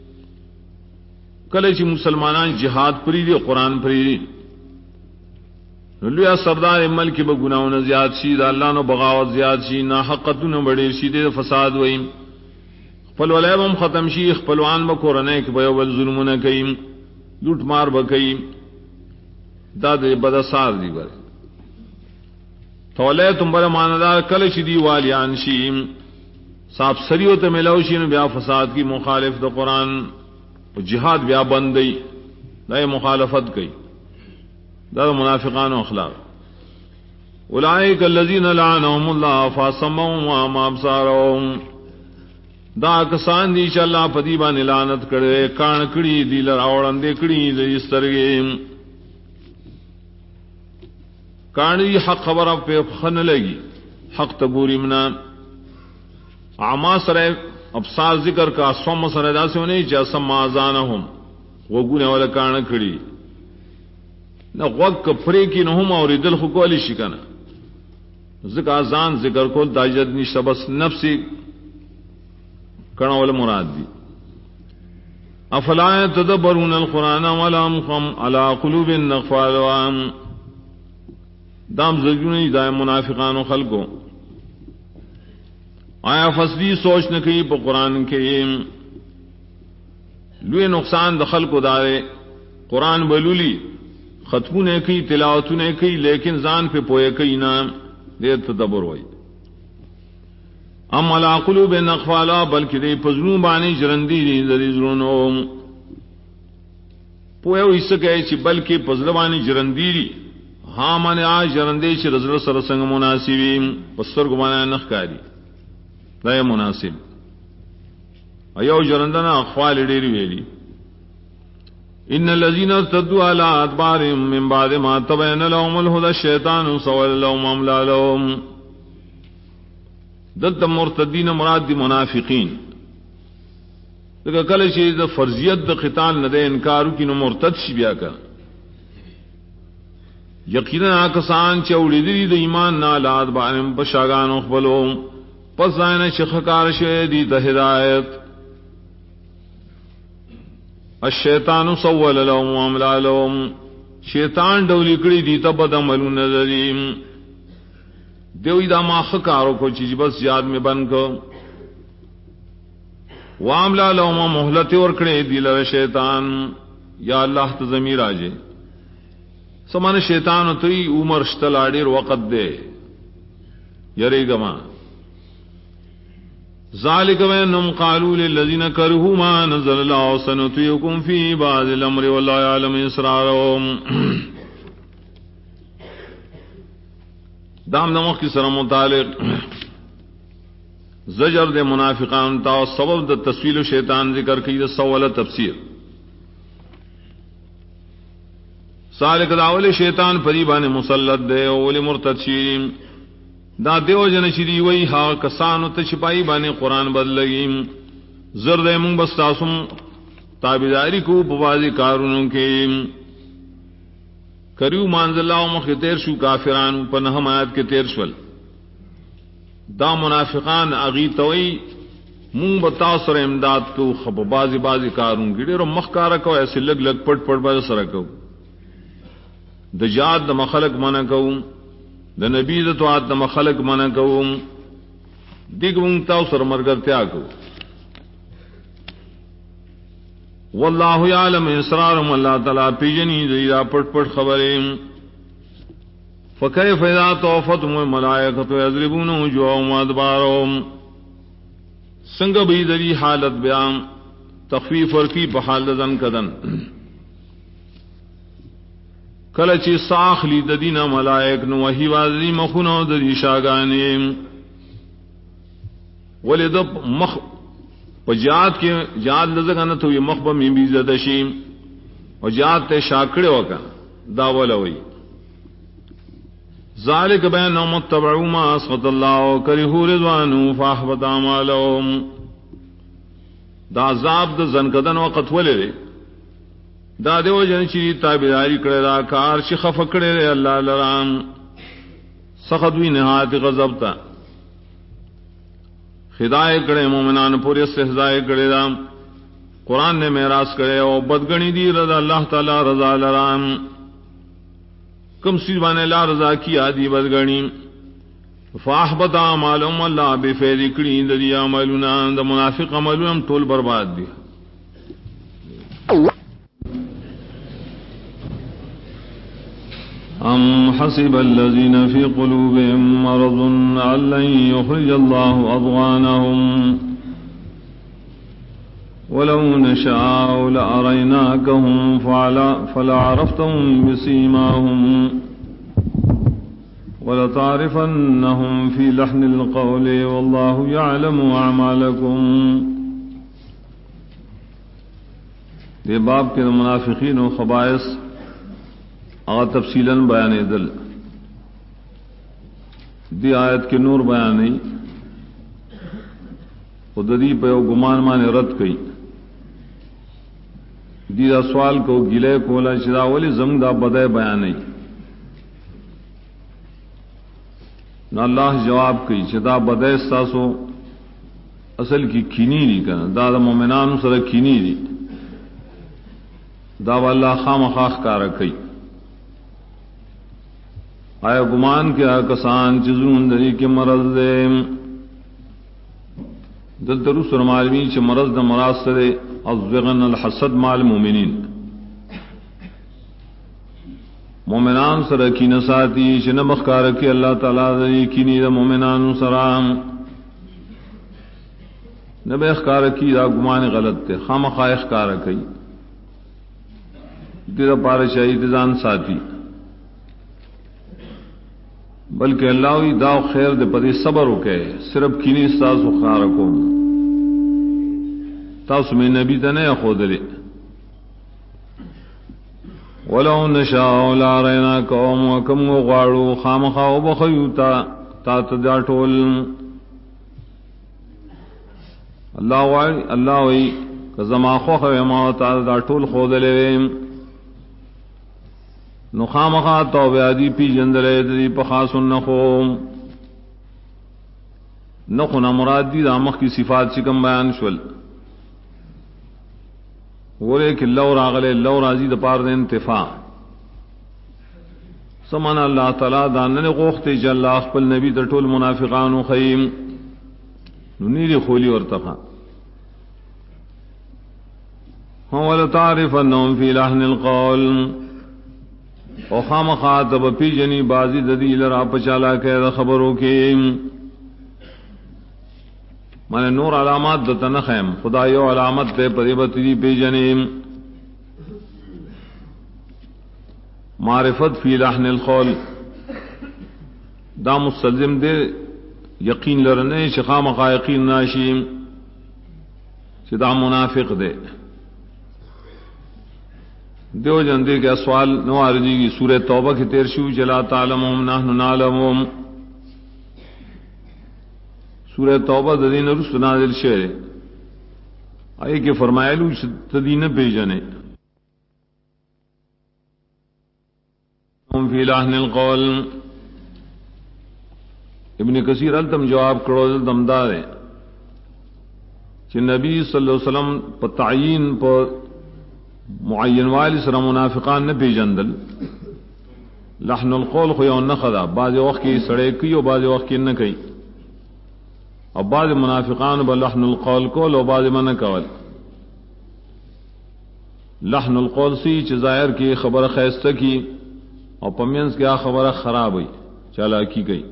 کله چې مسلمانان جهاد پری دی قرآن پری دی لویا سردار ملک به ګناونه زیات شي د الله نو بغاوت زیات شي نا حقتونه بڑے شي د فساد وای خپل ولایهم ختم شي خپلوان به کورنۍ کې به ول ظلمونه کوي لوټ مار به کوي دا د بدسار دی ور تولیتم بر ماندار کله چې دی والیان شي صاحب سریو ته ملاو شي نو بیا فساد کی مخالف د قرآن جہاد بیا بندی دا مخالفت کی دا منافقان و اخلاق اولئک الذین لعنهم اللہ فاصمهم وما ابصارهم دا کسان دی چې الله په دی باندې لعنت کړي کان کړي دی لراوړندې کړي د سترګې کانی حق خبره په خن لګي حق ته ګوري منا اعما سره ابصار ذکر کا سوم سره داسې ونی چې سم اذانهم وګونه ولا کان کړي نو وق پرې کې نه هم اوریدل خو کولی شي کنه ذکر اذان ذکر کول دایجد نشه بس نفسي کنا ولا مراد دی افلا تدبرون القرآن ولا هم على قلوب اقفالها دام زجونی دای منافقان و خلقو آیا فصلی سوچ نہ کی پا قرآن کے لوی نقصان د خلقو دارے قرآن بلولی ختموں نے کی تلاوتوں نے کی لیکن زان پہ پوئے کئی نام دیر تدبر ہوئی ام علا قلوب اقفالا بلکہ دے پزنوں بانی جرندی دی دریزرونو پوئے ہوئی سکے چی بلکہ پزلوانی جرندی دی ہاں مانے آج جرندے چی رزر سرسنگ مناسبی پستر گمانا نخکاری دا مناسب ایو جرندنا اخوال ډېری ویلي ان الذين ارتدوا على ادبارهم من بعد ما تبين لهم الهدى الشيطان سول لهم املالهم دلته مرتدین مراد دی منافقین دغه کله چې د فرضیت د قتال نه د انکار کینو مرتد شي بیا کا یقینا کسان چې وړي دي د ایمان نه لاد باندې په شاګانو خپلو پس زائن شخکار شوی دی ہدایت الشیطان سول لهم واملا لهم شیطان ڈولی کڑی دیتا بد عملو نظریم دیوی دا ما خکارو کو چیز بس یاد میں بن کو واملا لهم محلت اور کڑے دیلر شیطان یا اللہ تزمیر آجے سمان شیطان توی عمر شتلاڑیر وقت دے یری گما ذالک بینہم قالوا للذین کرہوا ما نزل اللہ سنطیعکم فی بعض الامر واللہ یعلم اسرارہم دام نمخ کی سر متعلق زجر دے منافقان تا سبب دا تسویل و شیطان ذکر کی دا سوال تفسیر سالک داول شیطان پریبان مسلط دے اولی مرتد شیریم دا دیو جن شری وی ہا کسانو تشپائی بانے قرآن بدلگیم زرد من بستاسم تابداری کو بوازی کارونوں کے کریو مانز اللہ مخ تیر شو کافران پنہم آیت کے تیر شول دا منافقان اغیتوئی من بتاثر امداد کو خب بازی کارون گیڑے رو مخ کارکو ایسے لگ لگ پٹ باز سرکو دجاد دا مخلق منکو دا نبی دا توات دا مخلق منکو دیگ منگتاو سر مرگر تیاکو واللہ یعلم اسرارم اللہ تعالیٰ پیجنی دیدہ پٹ خبریں فکیف اذا توفتم الملائکۃ یضربون وجوہهم وادبارهم سنگ بھی دری حالت بیان تخفیف ورکی بحال دن کدن کلچی ساخ لی ددینا ملائک نو وحی وازی مخونو ددی شاگانی ولی دب مخ پا جات کے جات لزگانا تو یہ مخبا میں بھی زدشیم و جات تے شاکڑے وکا داولوی ذالک بینہم اتبعوا ما اسخط اللہ وکرہوا رضوانہ فاحبط اعمالہم دا عذاب دا زنکدن وقت ولے دے دا دیو جن چی تابداری کرے دا کار چی خف کرے دے اللہ لرام سخدوی نہایت غضب تا خدائے کرے مومنان پوری استحضائے کرے دا قرآن نے میراث کرے او بدگنی دی رضا اللہ تعالی رضا لرام کم سیدوان لا رضا کی آدی بدگنی فاحبط اعمالهم اللہ بے فیدی کری دی عملنا دا منافق عملنا طول برباد دی ام حسب الذين في قلوبهم مرض ان لن يخرج الله اضغانهم ولو نشاء لأريناكهم فلعرفتهم بسيماهم ولتعرفنهم في لحن القول والله يعلم اعمالكم یہ باب کے منافقین و خبائث اور تفصیلاً بیان دل دی آیت کے نور بیان نہیں خودی پہ گمان مان رد کئی دیدہ سوال کو گلے کولا چدا ولی زنگ دا بدے بیان نہیں نہ اللہ جواب کئی چدا بدے ساسو اصل کی کینی نہیں کرنا دا مومنان سر کینی نہیں دا واللہ خام خاخ کا رکھئی آیا گمان کیا کسان چیزون دری کے مرض دے دل درو سرمالوی چھ مرض دا مراد سرے ازغن الحسد مال مومنین مومنان سر کی نساتی چھ نمخ کا رکھی اللہ تعالیٰ دری کینی دا مومنان سرام نبی اخکار کی دا گمان غلط تے خام خواہ اخکار کی دیدہ پارا شہید دان ساتھی بلکہ اللہ وی داو خیر دے پدی صبر ہوکے صرف کینی استاز و خارکو تاس میں نبی تنے خود لے ولو نشاء لارينا قوم وكم غارو خامخا وبخيوتا تا تداٹول اللہ وی کزما خوخ ما تا داٹول خود لے نخامخا توبہ دی پی جندرے دی پخاس النخو نخنا مراد دی دامخ کی صفات چکم بیان شول ورے کہ لو راغلے لو راضی د پار دے انتفاع سمانا اللہ تعالی دانن غوخت جل خپل نبی د ټول منافقانو خیم نیر خولی ورتفا هو لتعرف انهم في لحن القول او خام خاطب پی جنی بازی ددی لرا پچالا کہ خبروں کی من نور علامات دتن خیم خدا یو علامت تے پریبتی پی جنیم معرفت فی لحن القول دا مستلزم دے یقین لرنے شخام قائقین ناشیم چدا منافق دے دیو جندے کے سوال نوارجی کی سورہ توبہ کی تیرشو جلا تعلمهم نحن نعلمهم سورہ توبہ دین رسل نازل شعر آئے کہ فرمائلو تدین بیجنے ہم فی لحن القول ابن کثیر التم جواب کرو دمدار ہے کہ نبی صلی اللہ علیہ وسلم پر تعین پر معین والی سر منافقان نہ پیجندل لحن القول خو یو نہ خدا بعض وقت کی سڑے کی اور بعض وقت کی نہ کئی اور بعض منافقان بلحن القول کول اور بعض من کول لحن القول سی ظاہر کی خبر خیستہ کی اور پمینس کیا خبر خراب ہوئی چلا کی گئی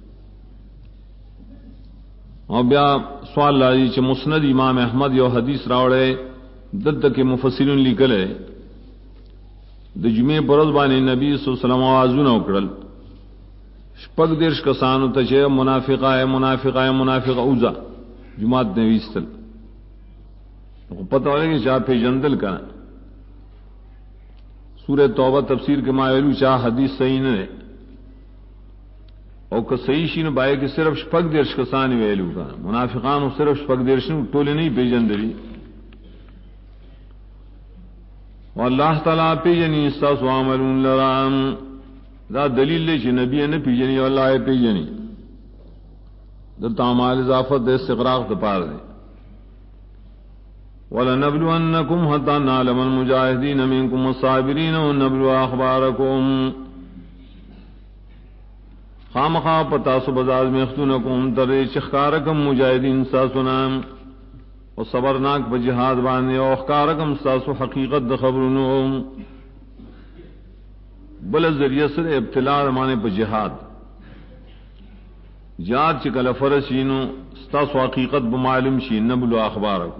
اور بیا سوال لاجی چ مسند امام احمد یو حدیث راوڑے دد کے مفسرین لکھلے د جمعے برز باندې نبی صلی الله علیه وسلم आवाजونه وکړل شپږ دیرش کسانو ته چې منافقه اوزا جماعت نے ویستل پتہ ولګي چې په جندل کا سورہ توبہ تفسیر کے مایلو چا حدیث صحیح نہ ہے او که صحیح شین بای کہ صرف شپږ دیرش کسان ویلو کا منافقان صرف شپږ دیرش ټول نه پیجندري والله تعالی پیجنی استاس عملون لرام دا دلیل لے چې نبی نے پیجنی او الله پیجنی در تعمال اضافت دے استغراق د پار دے ولنبلونکم حتى نعلم المجاهدین منکم والصابرین ونبلو اخبارکم خامخا پتا سو بزاز میں اختونکم تر چخکارکم مجاہدین ساسنام و صبرناک بجہاد باندے او اخکارکم ساسو حقیقت د خبرونو بل ذریعہ سر ابتلاء مانے پہ جہاد جہاد چکل فرشینو ستاسو حقیقت بمعلوم شین نبلو اخبارکم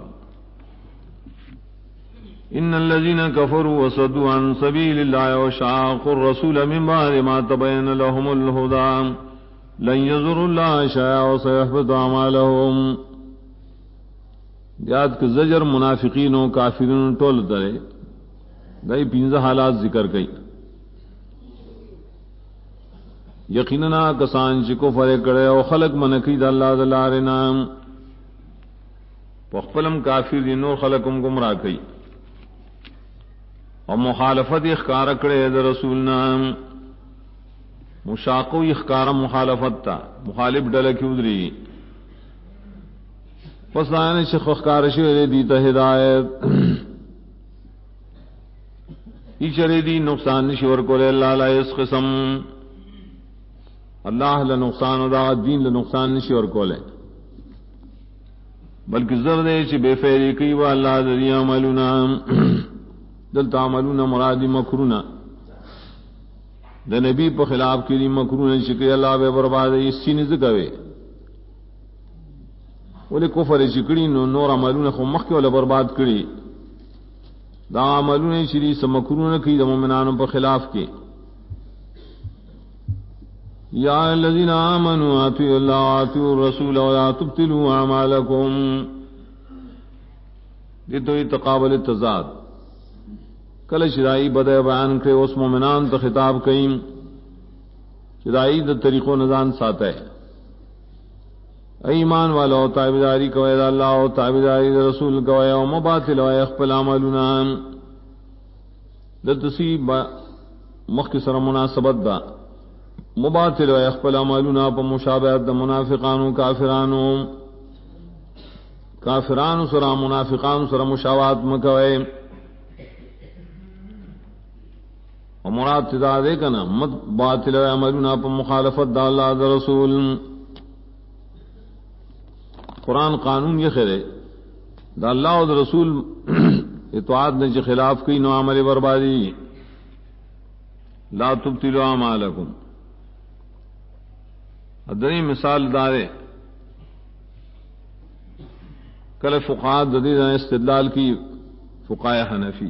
ان الذين كفروا وصدوا عن سبيل الله وشاقوا الرسول من بعد ما تبين لهم الهدى لن يضروا الله شيئا وسيحبط اعمالهم یاد کہ زجر منافقین و کافرین ٹول درے دای پنځه حالات ذکر کړي یقینا کسان چې کفر کړي او خلق منکی د الله تعالی نام وخپلم کافر دي نو خلقم گمراه کړي اور مخالفت اخکار کړي د رسول نام مشاقو اخکار مخالفت تا مخالف ډله کې ودري پس آنے شخ اخکار شوئے دیتا ہدایت ایچرے دی نقصان نشور کو لے اللہ لا اس قسم اللہ لنقصان دا دین لنقصان نشور کو لے بلکہ زرد چھ بے فیری کی و اللہ دی عملونا دلتا عملونا مرادی مکرونا دا نبی پا خلاف کی دی مکرونا شکری اللہ بے برباد اس چی نزکوے ولی کفر چکڑی نو نور عملون خو مخی ولا برباد کری دا عملون چری سمکرون کی دا مومنانوں پر خلاف کے یا الذین آمنوا آتوا اللہ آتوا الرسول ولا تبتلوا اعمالکم یہ تو تقابل تضاد کل شرائی بدع بیان کرے اس مومنان تو خطاب کئیم شرائی دا طریق و نظام ساتا ہے ایمان والا و تابعداری کوئے دا اللہ و تابعداری دا رسول کوئے و مباطل و اخپل عملنا دا تصیب مختصر مناسبت دا مباطل و اخفل عملنا پا مشابہت دا منافقانو کافرانو سرا منافقانو سرا مشابہت مکوئے و مراد تدا دے کنا مت باطل و عملنا پا مخالفت دا اللہ دا رسول. قرآن قانون یہ خیرے دا اللہ و دا رسول اطاعت نے جو خلاف کی نو عمل بربادی. لا تبتلوا اعمالکم. ادنی مثال دارے کل فقہاء جدید استدلال کی فقہاء حنفی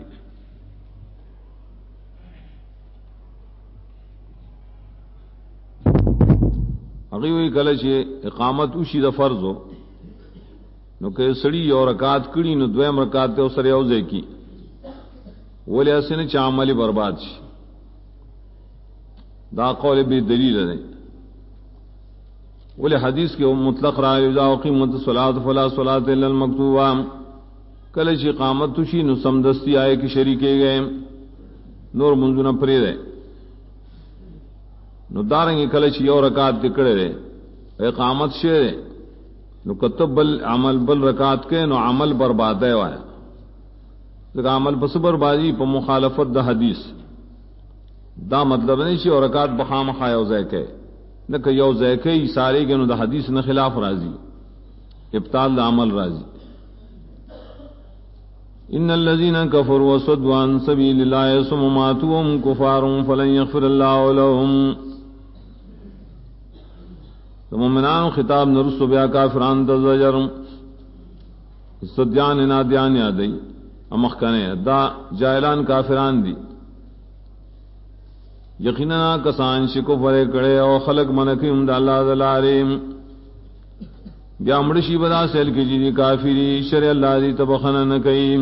اگئی ہوئی کل چھ اقامت اوشی دا فرض ہو نو کہ سڑی یو رکعت کڑی نو دویم رکعت تے سر یوزے کی ولی اسن چ عمل برباد شي. دا قول بھی دلیل ہے. ولی حدیث کے مطلق رائے اذا اقیمت الصلاۃ فلا صلاۃ الا المکتوبہ کل چ اقامت شي نو سمدستی آئے کہ شریکے گئے نور منذ پرے رہے نو دارنگ کل چ یو رکعت دکڑے رہے اقامت شے نو کتب بل عمل بل رکعت کے نو عمل برباد ہے وایا دا عمل پس بربادی پا مخالفت دا حدیث. دا مطلب نہیں چی اور رکعت بخام خایو زیکے نہ کہ یو زیکے سارے کے نو دا حدیث نہ خلاف راضی ابطال دا عمل راضی. ان الذين كفروا وصدوا عن سبيل الله ثم ماتوا وهم كفار فلن يغفر الله لهم. مومنان خطاب نرس بیا کافران دا زجر صدیان نادیان یادی امخکنے دا جاہلان کافران دی. یقینا کسان شکو فرے کڑے او خلق منکیم دا اللہ دلاریم بیا مڑشی بدا سیل کی جی کافری شرع اللہ دی تبخنا نکیم.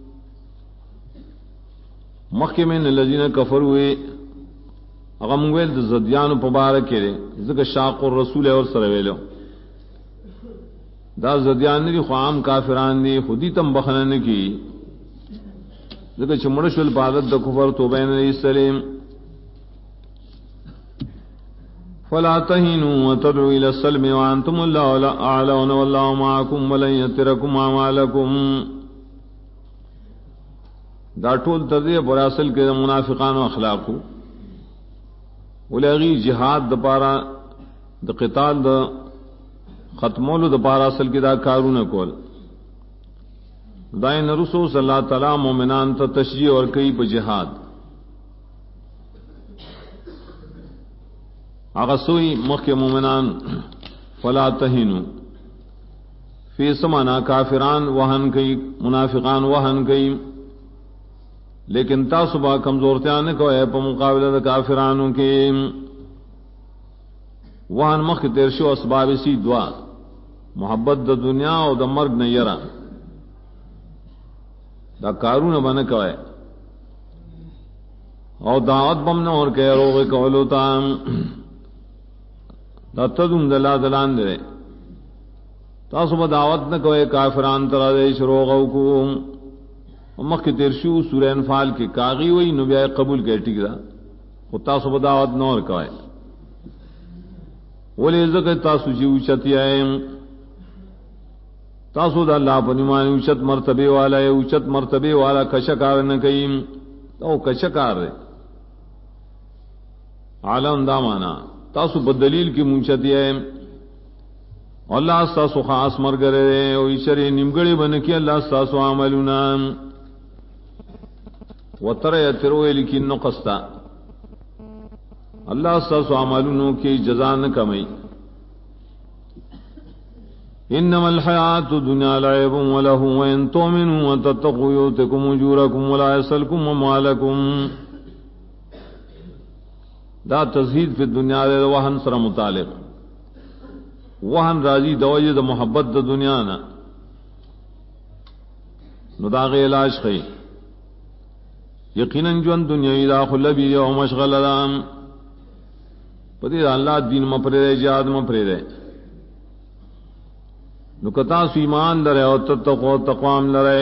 مخکمین اللذین کفروئے اغمویل دا زدیانو پبارک کرے ذکر شاق الرسول اور سرویلو دا زدیان دی خوام کافران دی خودی تم بخنن کی ذکر چمڑش البادت دا کفر توبین علیہ السلام. فلا تهینوا وتدعوا الى السلم وانتم الاعلون والله معكم ولن يتركم اعمالكم. دا ټول تدریه پر اصل کې منافقان او اخلاقو ولغی جہاد د پارا د قتال د ختمولو د پارا اصل کې دا کارونه کول. داین رسول صلی اللہ تعالی مومنان ته تشجیع اور کئی په جہاد اغسوی مخ مومنان فلا تهینوا فی سمانا کافران وہن کئی منافقان وہن کئی لیکن تاسو با کمزورتیاں نہ کوئے پا مقابلہ دا کافرانوں کے وہاں مخ تیرشو اسباب سی دعا محبت دا دنیا او دا مرگ نیرہ دا کارون بنا کوئے او دعوت بمنا اور کہ روغ کولو تام دا تدوم دلا دلان دے تاسو با دعوت نہ کوئے کافران ترا دے شروغو کو مخ کے تیرشو سورہ انفال کے کاغی ہوئی نبی قبول کے ٹک دا خطا سو بداوت نور کوئے ولی ذکر تاسو جی اوچتی آئے تاسو دا اللہ پنیمانی اوچت مرتبے والا ہے اوچت مرتبے والا کشکار نکیم تو کشکار رہے عالم دا مانا تاسو بدلیل کی موچتی آئے اللہ استاسو خاص مرگرے رہے او ایشر نمگڑے بنکی اللہ استاسو عملونا وترى يتروي لكن نقصتا اللہ استاسو عملونو کی جزا نہ کمی. انما الحیات الدنیا لعب ولهو وان تؤمنوا وتتقوا يؤتكم اجوركم ولا يسألكم اموالكم. دا تزہید فی الدنیا دے وہن سر متعلق وہن راضی دوجہ دا محبت دا دنیا نا نو داغ علاج خی یقیناً جون دنیای دا خلبی او مشغل دام پتی اللہ دین مپرے رہے جہاد مپرے رہے نکتا سو ایمان لرے او تتقو تقوام لرے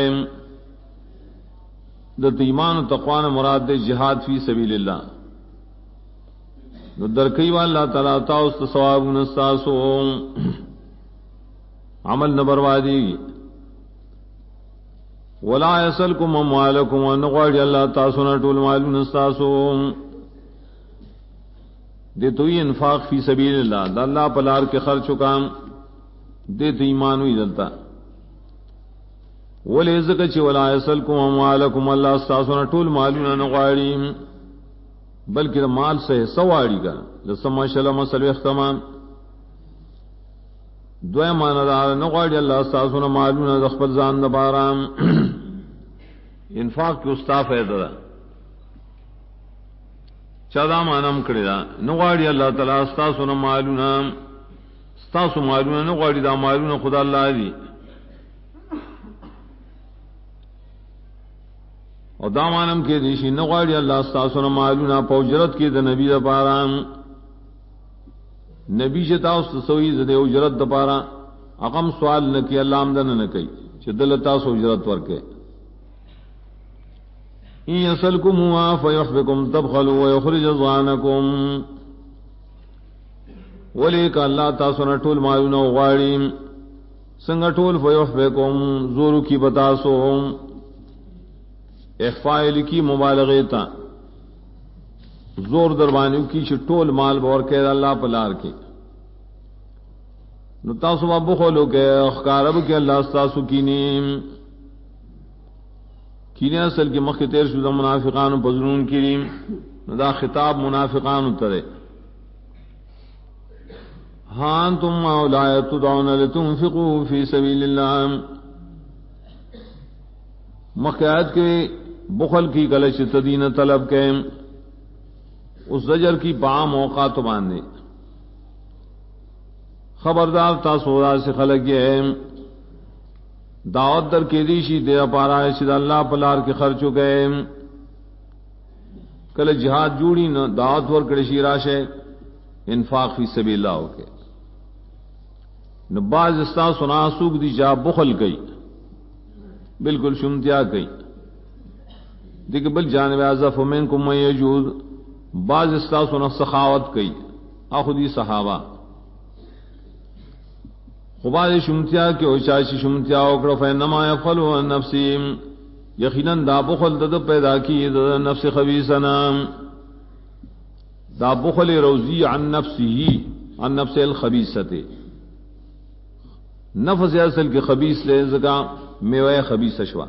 دت ایمان و تقوان مراد دے جہاد فی سبیل اللہ نو درکئی والا تعالی تاسو ثواب نستاسو عمل نہ بربادی ولا یسلکم اموالکم ونغواړي الله تاسو نه ټول مالونه تاسو دې تو انفاق فی سبیل الله د الله په لار کې خرچ وکام دې ته ایمان وی دلتا ولې زکه چې ولا یسلکم اموالکم الله تاسو نه ټول مالونه نه غواړي بلکې مال سے سواړي کا لسما شلم مسلو اختمام دوی ماندار نه غواړي الله تاسو نه مالونه د خپل ځان نه بارام انفاق کې استا فائدہ ده چا مانم کړی دا نه غواړي الله تعالی تاسو نه مالونه تاسو مالونه نه غواړي دا مالونه خدای الله دی او دا مانم کې دي شي نه غواړي الله تاسو نه مالونه په اجرت کې د نبی لپاره نبی چې تاسو سوې زده اجرت د پاره اقم سوال نه کې الله آمدن نه کوي چې دل تاسو اجرت ورکې ان يسلكم فيحفكم تبخلوا ويخرج ضعنكم وليك الله تاسو نه ټول مالونه غواړي څنګه ټول فيحفكم زورو کی بتاسو اخفاء کی مبالغه تا زور دروانیو کی چې ټول مال باور کې الله په لار کې نو تاسو به خلو کې اخکارب کې الله تاسو کینیم کینه اصل کې مخ تیر شو د منافقانو پزرون کریم نو دا خطاب منافقانو ته ها انتم اولئک تدعون لتنفقوا فی سبیل الله مخیات کے بخل کی گلش تدین طلب کے اس زجر کی بام موقع تو باندھے خبردار تاسورا سے خلق یہ دعوت در کے دیشی دے پارا شد اللہ پلار کے خرچو گئے کل جہاد جوڑی نہ دعوت ور کڑشی راشے انفاق فی سبیل اللہ ہو کے نباز استا سنا سوک دی جا بخل گئی بالکل شمتیا گئی دیکھ بل جانب اعظف منکم من یجود بعض استا سنا سخاوت گئی اخودی صحابہ خباز شمتیا کے اوچاشی شمتیا اکڑا فینما یفلو عن نفسی یقیناً دا بخل دد پیدا کی دد نفس خبیثنا دا بخل روزی عن نفسی عن نفس الخبیثت نفس اصل کے خبیث لے زکا میوہ خبیث اشوا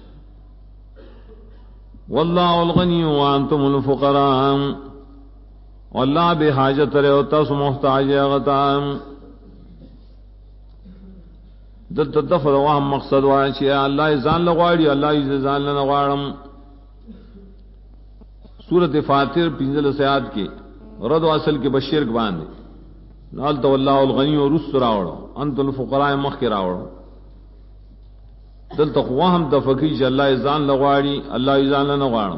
واللہ الغنی وانتم الفقراء واللہ بے حاجت رہے ہوتا سو محتاج اغتا دلتا دفر وهم مقصد وانچی اللہ ازان لغواری اللہ ازان لنغوارم سورت فاتر پنزل سیاد کے رد و اصل کے بشرک باندے نالتا واللہ الغنی و رس راوڑا انت الفقراء مخ کے راوڑا دلتا وهم دفقی چی اللہ ازان لغواری اللہ ازان لنغوارم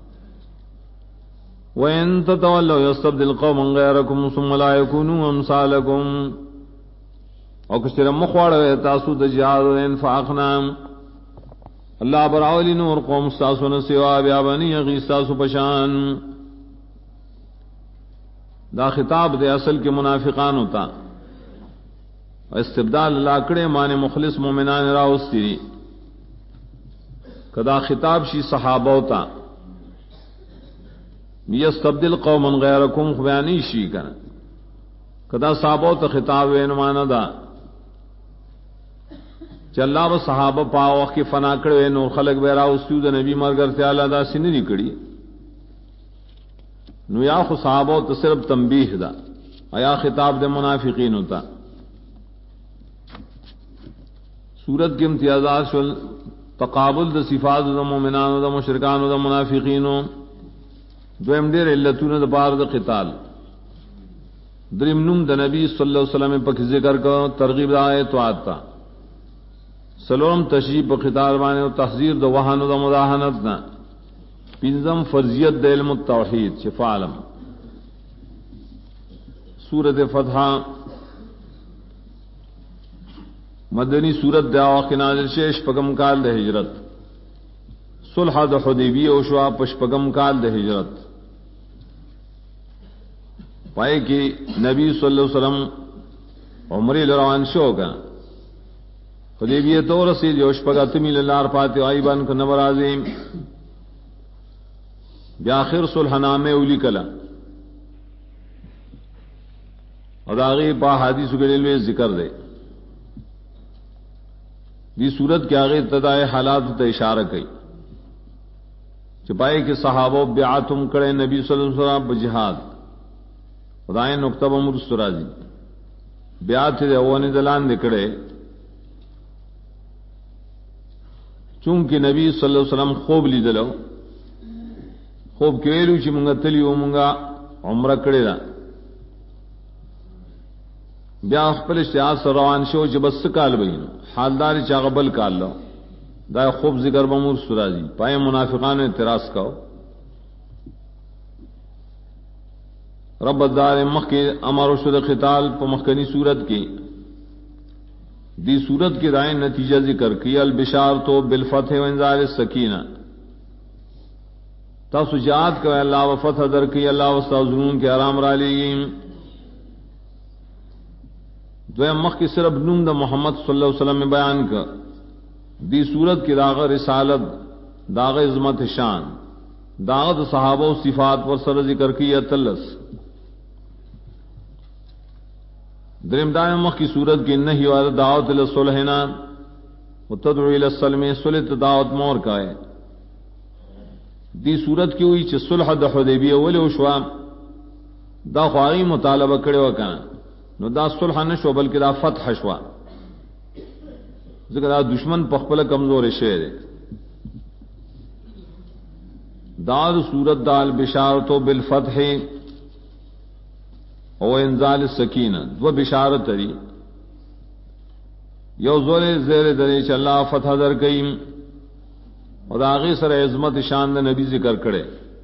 وَإِن تَتَوَلَّوْا يَسْتَبْدِلْ قَوْمًا غَيْرَكُمْ ثُمَّ لَا يَكُونُوا أَمْثَالَكُمْ او کشتر مخواڑا تاسو د جہاد و انفاقنا اللہ براولی نور قوم ستاسو نسوا بیابانی اغی ستاسو پشان دا خطاب دے اصل کے منافقان ہوتا استبدال لاکڑے مانے مخلص مومنان راوستی کدا خطاب شی صحابہ ہوتا یستبدل قوما غیرکم خوانی شی کنا کدا صحابہ تا خطاب وینمانا دا چلا و صحابہ پا وقت کی فنا کڑے نور خلق بیرا استیو دا نبی مرگر تیالا دا سنری کڑی نو یا خو صحابہ تا صرف تنبیح دا ایا خطاب دے منافقین ہوتا سورت کے امتیازات شل تقابل دا صفات دا مومنان دا مشرکان دا منافقین دویم دیر علتون دا بار دا قتال درم نم دا نبی صلی اللہ علیہ وسلم پک ذکر کا ترغیب دا آیت آتا سلام تشریف پا قتال بانے و تحذیر دا وحن دا مداحنتنا پنزم فرضیت دا علم التوحید شفا علم سورت فتحہ مدنی سورت دا واقع نازل شیش پگم کال دا ہجرت صلح دا حدیبی او شوا پشپگم کال دا ہجرت پائے کہ نبی صلی اللہ علیہ وسلم عمرے روان شو کا حدیبیہ تو رسید یوش پگا تمی لار پاتے آئی بان کا نبر عظیم بیاخر صلح نامے اولی کلا اور آگے با حدیث کے لیے ذکر دے دی صورت کے آگے ابتدائے حالات تے اشارہ کی چپائے کہ صحابہ بیعتم کرے نبی صلی اللہ علیہ وسلم بجہاد خدائے نقطہ بمرسرا جی بیعت دے اوانی دلان نکڑے چونکہ نبی صلی اللہ علیہ وسلم خوب لی دلو خوب کیلو چی منگا تلیو منگا عمرہ کڑے دا بیا خپل اشتہاد سر روان شو چې بس کال بین حالدار چاغبل کال لو دا خوب ذکر بمور سراجی پائے منافقان اعتراض کاو رب الدار مخ کے امر شد قتال په مخکنی صورت کی دی صورت کے دائیں نتیجہ ذکر کی البشار تو بالفتح و انزال السکینہ تاسجات کا اللہ و فتح در کی اللہ واستغفرون کے آرام را لیگیم دویم مخ کی صرف نوم دا محمد صلی اللہ علیہ وسلم میں بیان کا دی صورت کی داغ رسالت داغ عظمت شان داغ صحابہ و صفات پر سر ذکر کی اتلس درم دائم مخ کی صورت کی نہی و دعوت للصلحنا وتدعو الى السلم صلح دعوت مور کا ہے دی صورت کی ہوئی چھ صلح د حدیبیہ ولو شوا دا خواہی مطالبہ کرے وکاں نو دا صلح نشو بلکہ دا فتح شوا ذکر دا دشمن پخپل کمزور شعر دا صورت دا البشارت بالفتح او انزال السکینہ دو بشارت تری یو زور زیر دری چ اللہ فتح در کئیم اور آگے سر عظمت شان دے نبی ذکر کرے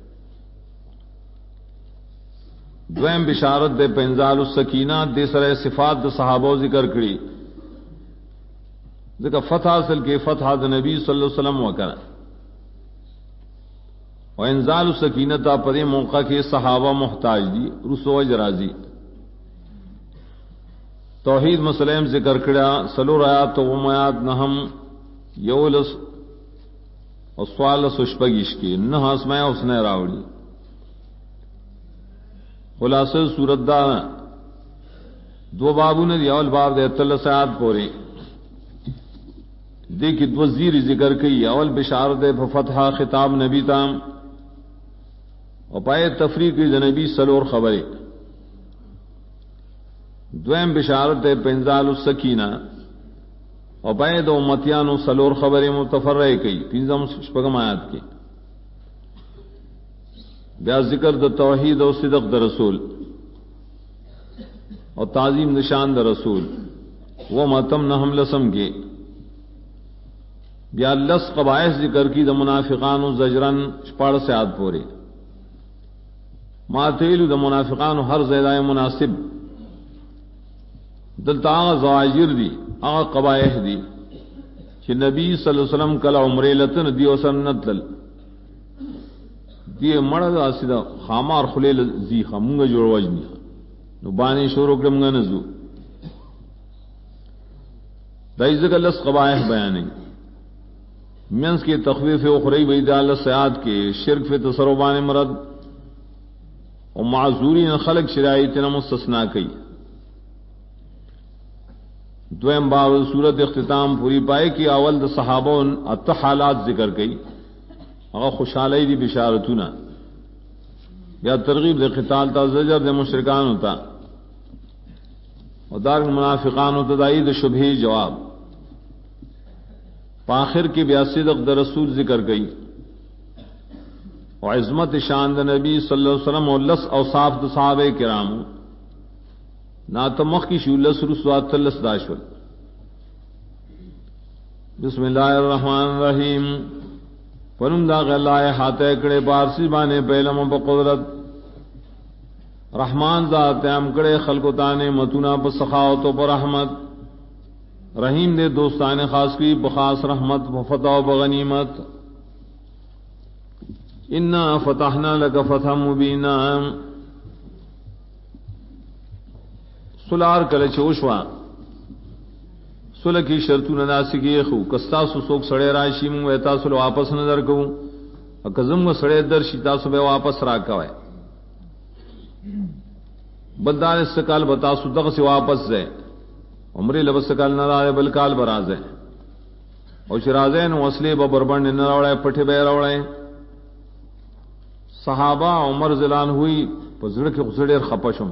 دویم بشارت دے پنزال السکینہ دے سر صفات دے صحابہ ذکر کری ذکر فتح اصل کے فتح دے نبی صلی اللہ علیہ وسلم وکر اور انزال السکینہ تا پدے موقع کے صحابہ محتاج دی رسو جرازی توحید مسلم ذکر کرا سلو آیات و آیات نہم یولس اور سوال سشپگیش کی نہ ہسمایا اس نے راوڑی خلاصہ صورت دا دو بابو نے اول باب دے تل سیاد پوری دیکھی دو زیر ذکر کی اول بشارت فتح خطاب نبی تام اور پائے تفریق نبی سلور خبریں دویم بشارت پنزال السکینہ اور پائے دو امتیان و سلور خبریں متفرع کی پنزم شپگم آیات کی بیا ذکر دا توحید و صدق دا رسول اور تعظیم نشان دا رسول وہ متم نہ ہم لسم کے بیا لس قبائح ذکر کی دا منافقان و زجرن شپاڑ سے آد پورے ماتیل دا منافقان و ہر زیدہ مناسب دلتا آغا زواجر دی آغا قبائح دی کہ نبی صلی اللہ علیہ وسلم کلا عمرے لتن دیو سنت لل دی مرد آسیدہ خامار خلیل زی خامونگا جوڑ وجنی نو بانی شروع کرمگا نزو دائزہ کا لس قبائح بیانے منس کے تخویف اخری بید اللہ سیاد کے شرک فی تصربان مرد اور معذورین خلق شرائطنا مستثناء کی دویم باب صورت اختتام پوری پائے کی اول د صحابہ ات حالات ذکر کی اگر خوشحالی دی بشارتنا یا ترغیب دے قتال تا زجر دے مشرکان ہوتا اور دار منافقان ہوتا دائی دے شبہ جواب پاخر کی بیاصدق دے رسول ذکر گئی اور عظمت شان دے نبی صلی اللہ علیہ وسلم اور لس اوصاف دے صحابہ کرام ناتمخ کی شولس رسوات تلس داشول بسم اللہ الرحمن الرحیم پنم دا غلائے ہاتھے کڑے بارسی بانے پہلم بقدرت رحمان ذات ام کڑے خلقتانے متونا پر سخاوت و پر رحمت رحیم دے دوستانے خاص کی بخاص رحمت و فتح و بغنیمت انا فتحنا لک فتح مبینا سلار کله چوشوا سله کی شرطونه ناسکی خو کستا سو سوک سړی راشي مو تاسو له واپس نه درکو اکزم سړی در شي تاسو به واپس راکوي بدار استقال بتا سو دغه سی واپس ده عمره لبسکال نه راځي بل کال برازه او شرازین وصلی به بربند نه راوړای پټه به راوړای صحابه عمر زلان ہوئی پزړه کې غسړې خپشم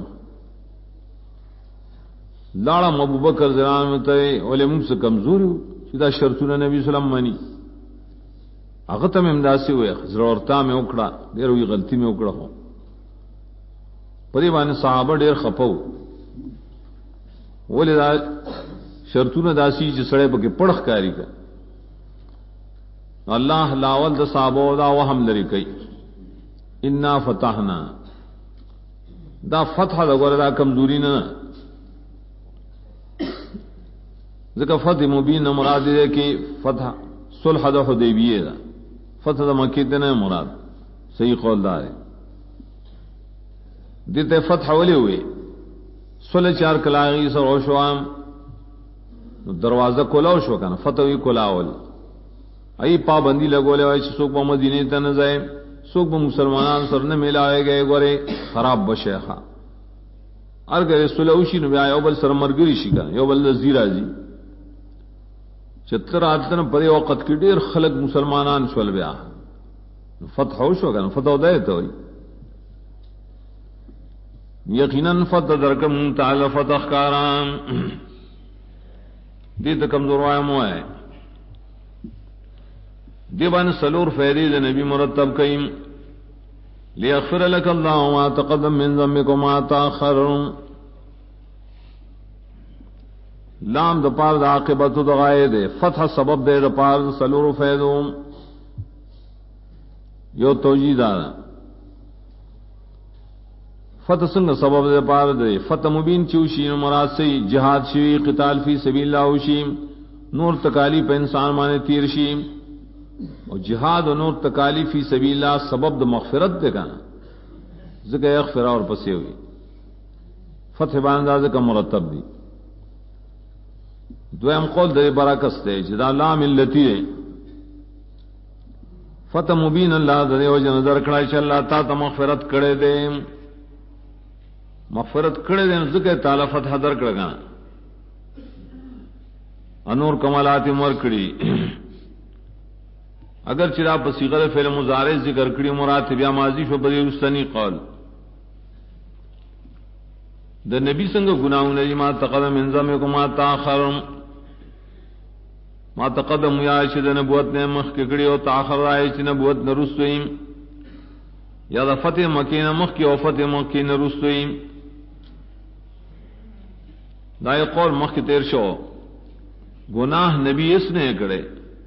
لاړه ابوبکر زلان ته ولې موږ څه کمزوري چې دا شرطونه نبی سلام مانی هغه ته امداسي وې ضرورتا مې وکړه ډېر وی غلطي مې وکړه هو پرې باندې صحابه ډېر خپو ولې دا شرطونه داسي چې سړی پکې پړخ کاری کا الله لاول د صحابه دا وهم لري کوي انا فتحنا دا فتح دا غره دا کمزوری نه ذکر فتح مبین مراد ہے کہ فتح صلح د حدیبیہ دا فتح د مکہ ته نه مراد صحیح قول دا ہے دته فتح ولې ہوئے صلح چار کلاغی سر او شوام دروازه کولاو شو کنه فتح وی کولاول ای پابندی لګولې وای چې څوک په مدینه ته نه ځي څوک به مسلمانان سره نه ملاوي گئے غره خراب بشیخه ارګه رسول او شي نو بیا یو بل سره مرګري شي کنه یو بل زیرا جی چتر اتن په وخت کې ډیر خلک مسلمانان شول بیا فتح او شو کنه فتح ودای ته وي یقینا فتح درکم تعالی فتح کاران دې ته کمزور وای مو ہے دیوان سلور فیدی دے نبی مرتب کئیم لیغفر لک اللہ ما تقدم من ذنبک وما تاخر لام دا پار دا عاقبت دا غائے دے فتح سبب دے دا پار دا سلور فیدو یو توجید آنا فتح سنگ سبب دے پار دے فتح مبین چوشی مراد سے جہاد شوی قتال فی سبیل اللہ شیم نور تکالیف انسان مانے تیر شیم اور جہاد و نور تکالیف فی سبیل اللہ سبب د مغفرت دے گا ذکر یغفر اور پسے ہوئی فتح بانداز کا مرتب دی دویم قول دے برعکس دے جدا لا ملتی ہے فتح مبین اللہ دے وجہ نظر کڑائی چا اللہ تا تا مغفرت کڑے دے مغفرت کڑے دے ذکر تعالی فتح در کڑ گا انور کمالات مر کڑی اگر چرا بصیغہ فعل مضارع ذکر کړي مراد بیا ماضی شو بری رستنی قول د نبی څنګه ګناونه ما تقدم من ذنبکم ما تاخر ما تقدم یا چې د نبوت نه مخ کې کړي او تاخر راځي چې نبوت نرستویم یا د فتح مکه نه مخ کې او فتح مکه نه رستویم دا یو قول مخ کې تیر شو گناہ نبی اس نے کړي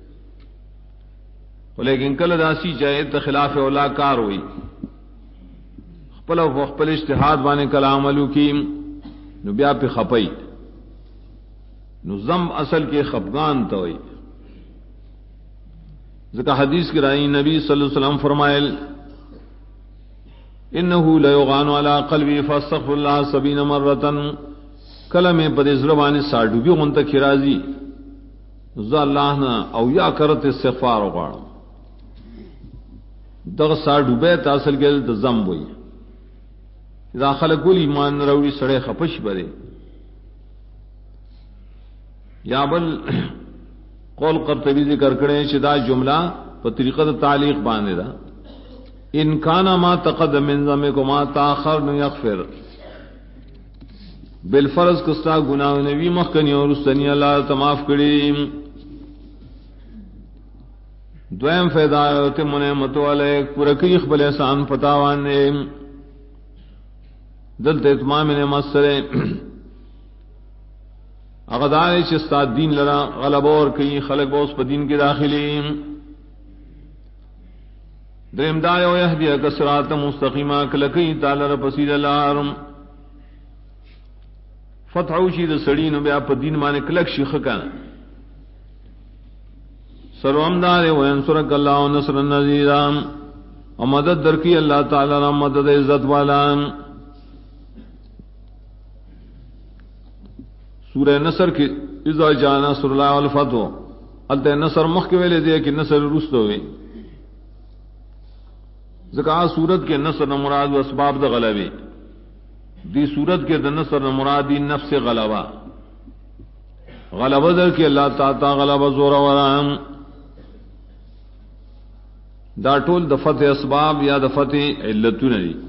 لیکن کل داسی چاہے تو خلاف اولا کار ہوئی خپل او خپل اجتہاد باندې کلام عملو کی نو بیا په خپئی نو ذم اصل کې خفغان تو ہوئی ذکر حدیث کی رائی نبی صلی اللہ علیہ وسلم فرمائل انه لا يغان على قلبي فاستغفر الله 70 مره کلمه پر زبان ساډوبی غونته کی راضی ذ الله نا او یا کرت استغفار وغواړم دغه ساډوبه تاسل کې د ذنب وي داخله ګل ایمان راوړي سړی خپش بره یا بل قول قرطبی ذکر کړي چې دا جمله په طریقه د تعلیق باندې ده ان کان ما تقدم من ذنبک ما تاخر نو یغفر بالفرض کستا گناہ نبی مخکنی اور استنی اللہ تماف کړي دویم فیضا تم نعمت والے پورا کی اقبال احسان پتاوان نے دلت اتمام نعمت سرے اغدار چستاد دین لرا غلب اور کئی خلق بوس پا دین کی داخلی درم دار و یهدی کسرات مستقیمہ کلکی تالر پسید الارم فتحوشی دا سڑین بیا پا دین مانے کلک شیخ کانا سروم دار و ینصرک اللہ و نصر النزیرام و مدد درکی اللہ تعالی را مدد عزت والا سورہ نصر کی اذا جاء نصر اللہ والفتح التے نصر مخ کے ویلے دے کہ نصر رست ہوئے ذکا صورت کے نصر مراد و اسباب دا غلبے دی صورت کے نصر مرادی نفس غلبہ غلبہ در کے اللہ تعالی غلبہ زور ورام دا ټول د فتح اسباب یا د فتح علتونه دي.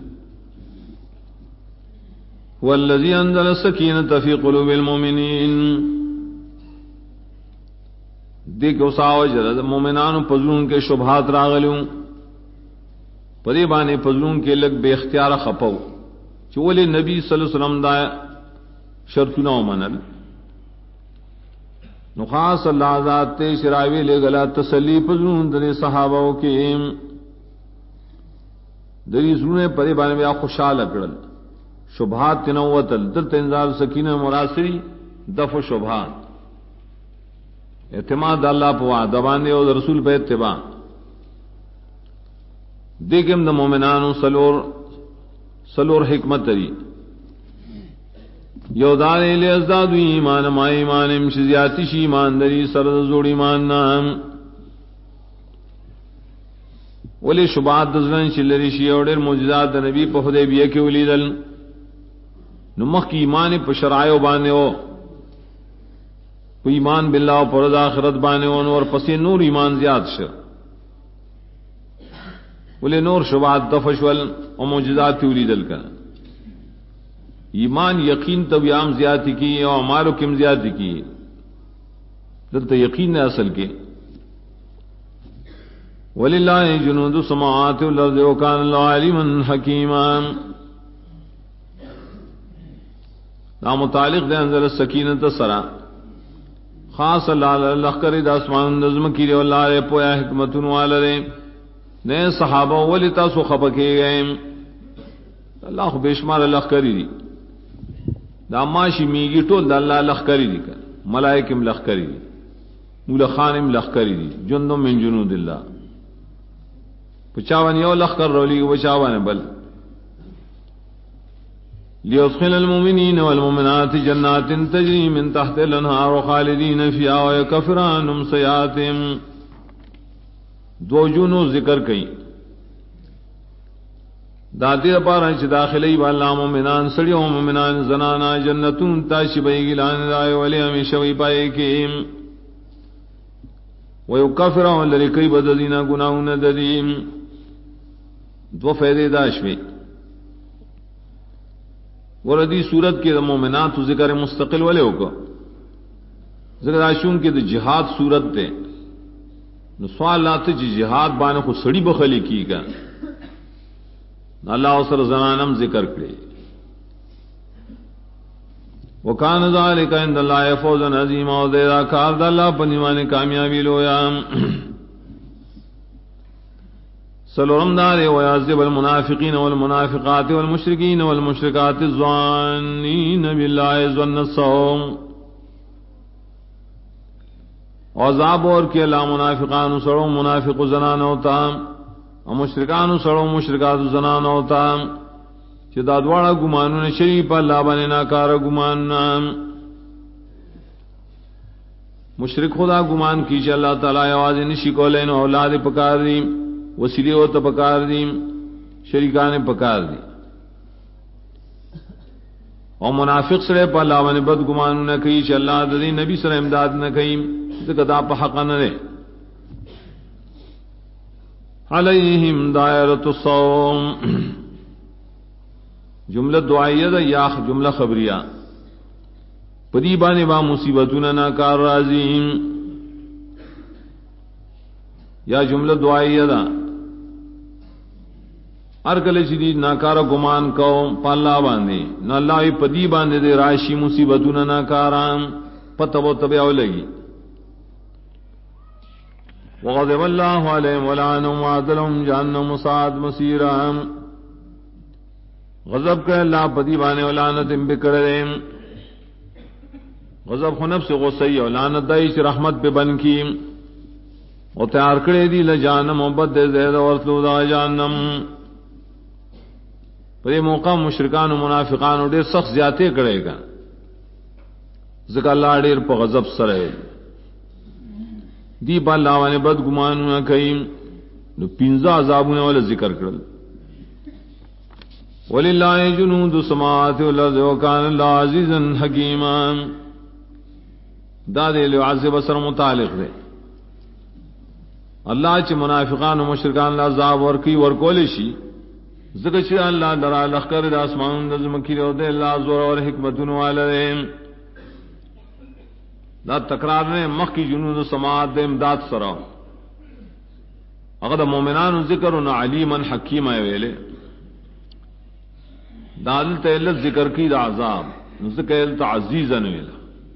هو الذي انزل السكينة في قلوب المؤمنين دیکھ اوساو جرد مومنانو پزلون کے شبہات راغلیوں پدی بانے پزلون کے لگ بے اختیار خپو چولے نبی صلی اللہ علیہ وسلم دا شرطنا ومنل نخاص اللہ ذات تے شراوی لے گلا تسلی پزلون دنے صحابہ کے دری زلونے پدی بانے بیا خوشحال اکڑل شبہات تنوتل دل تنزال سکینہ مراسری دفع شبہات اعتماد اللہ پوا دبانے اور رسول پہ اتباع دیکھم دا مومنانو سلور حکمت تری یودان لے ازدادو ایمان ما ایمان امشزیاتی شی ایمان دری سرد زوڑ ایمان نام ولی شبات دزلن شلری شی اوڑر موجزات دا نبی پا حدیبیہ کے ولی دل نمخ کی ایمان پا شرائیو بانے ہو ایمان باللہ و پرد آخرت بانے اور پسی نور ایمان زیاد شر بولے نور شبات دفشول و معجزات اولی دل کا ایمان یقین طبیعام زیادی کی اور عمالو کم زیادی کی دلتا یقین ہے اصل کے وَلِلَّهِ جُنُودُ السَّمَاوَاتِ وَالْأَرْضِ وَكَانَ اللَّهُ عَلِيمًا حَكِيمًا دا متعلق دے انزل السکینۃ سرا خاص اللہ کری دا اسمان نظم کی رے اللہ رے پویا حکمتن والے نئے صحابہ ولی تاسو خبکے گئے اللہ بے شمار اللہ کری دی دا ماشی میگی ٹول دا اللہ لخ کری دی کر ملائکم لخ کری دی مولا خانم لخ کری دی جندو من جنود اللہ پچاوان یو لخ کر رولی پچاوان بل ليدخل المؤمنين والمؤمنات جنات تجري من تحت الانهار خالدين فيها ويكفر عنهم سيئاتهم دو جنو ذکر کئی داتی پارا چ داخلی والا مومنان سڑیو مومنان زنانا جنتون تاشی بئی گلان رائے ولی ہمیشہ وی پائے کہ ويكفر عنهم لرکی بددینا گناہون ددیم دو فیدے داشوی وردی صورت کے مومنات ذکر مستقل والے ہوگا ذکر آشون کے جہاد صورت دے سوالات جی جہاد بانے کو سڑی بخلی کی گا اللہ وسر زنانم ذکر کرے وکان ذالک عند اللہ فوزا عظیما و دیرا کار دا اللہ پنیوانے کامیابی لویا سلورم دار ويعذب المنافقين والمنافقات والمشركين والمشركات الظانين بالله ظن السوء عذاب اور کہ لا منافقان سڑو منافق زنان ہوتا اور مشرکان سڑو مشرکات زنان ہوتا کہ دادواڑا گمانوں نے شریف اللہ بنے ناکار گمان مشرک خدا گمان کیجئے اللہ تعالی آواز نشی کو لین اولاد پکار دی وسیلے ہو تو پکار دی شریکان پکار دی اور منافق سرے پا اللہ من بد گمانو نہ کئی چھ اللہ دی نبی سر امداد نہ کئی ذکر پا حق نہ رے علیہم دائرۃ الصوم جملہ دعائیہ دا یا جملہ خبریہ پدی بانے با مصیبتون ناکار رازیم یا جملہ دعائیہ دا ارکل چیدی ناکارا گمان کو پالا باندے نہ اللہ پدی باندے دے راشی مصیبتون ناکارام پتہ و تبعو لگی وغضب اللہ علیہم ولعنہم وعدلہم جہنم مساعد مسیرام غضب کہ اللہ پدی بانے ولعنتم بکرہم غضب خنب سے غصی ولعنت دائش رحمت پہ بن کی او تیار کرے دی لجانم و بد زید ورسلو دا جانم پر یہ موقع مشرکان و منافقان اور دیر سخت زیادے کرے گا ذکر اللہ ډیر په غضب سره دی باندې باندې بد ګمانونه کوي نو 15 عذابونه ول ذکر کړل. وللہ جنود السماوات والارض وکان اللہ عزیزا حکیما دا دے لعذب سر متعلق دے. اللہ چ منافقان و مشرکان لا عذاب ورکی ورکول شي ذکر چ اللہ درا لخر د اسمان د زمکی رو دے اللہ زور اور حکمتون والے دا تکرار نے مخ کی جنود السماوات دے امداد سرا اگر مومنان ذکر و علیما حکیما ویلے دال تیلت ذکر کی دا عذاب ذکر تعزیزا ویلا.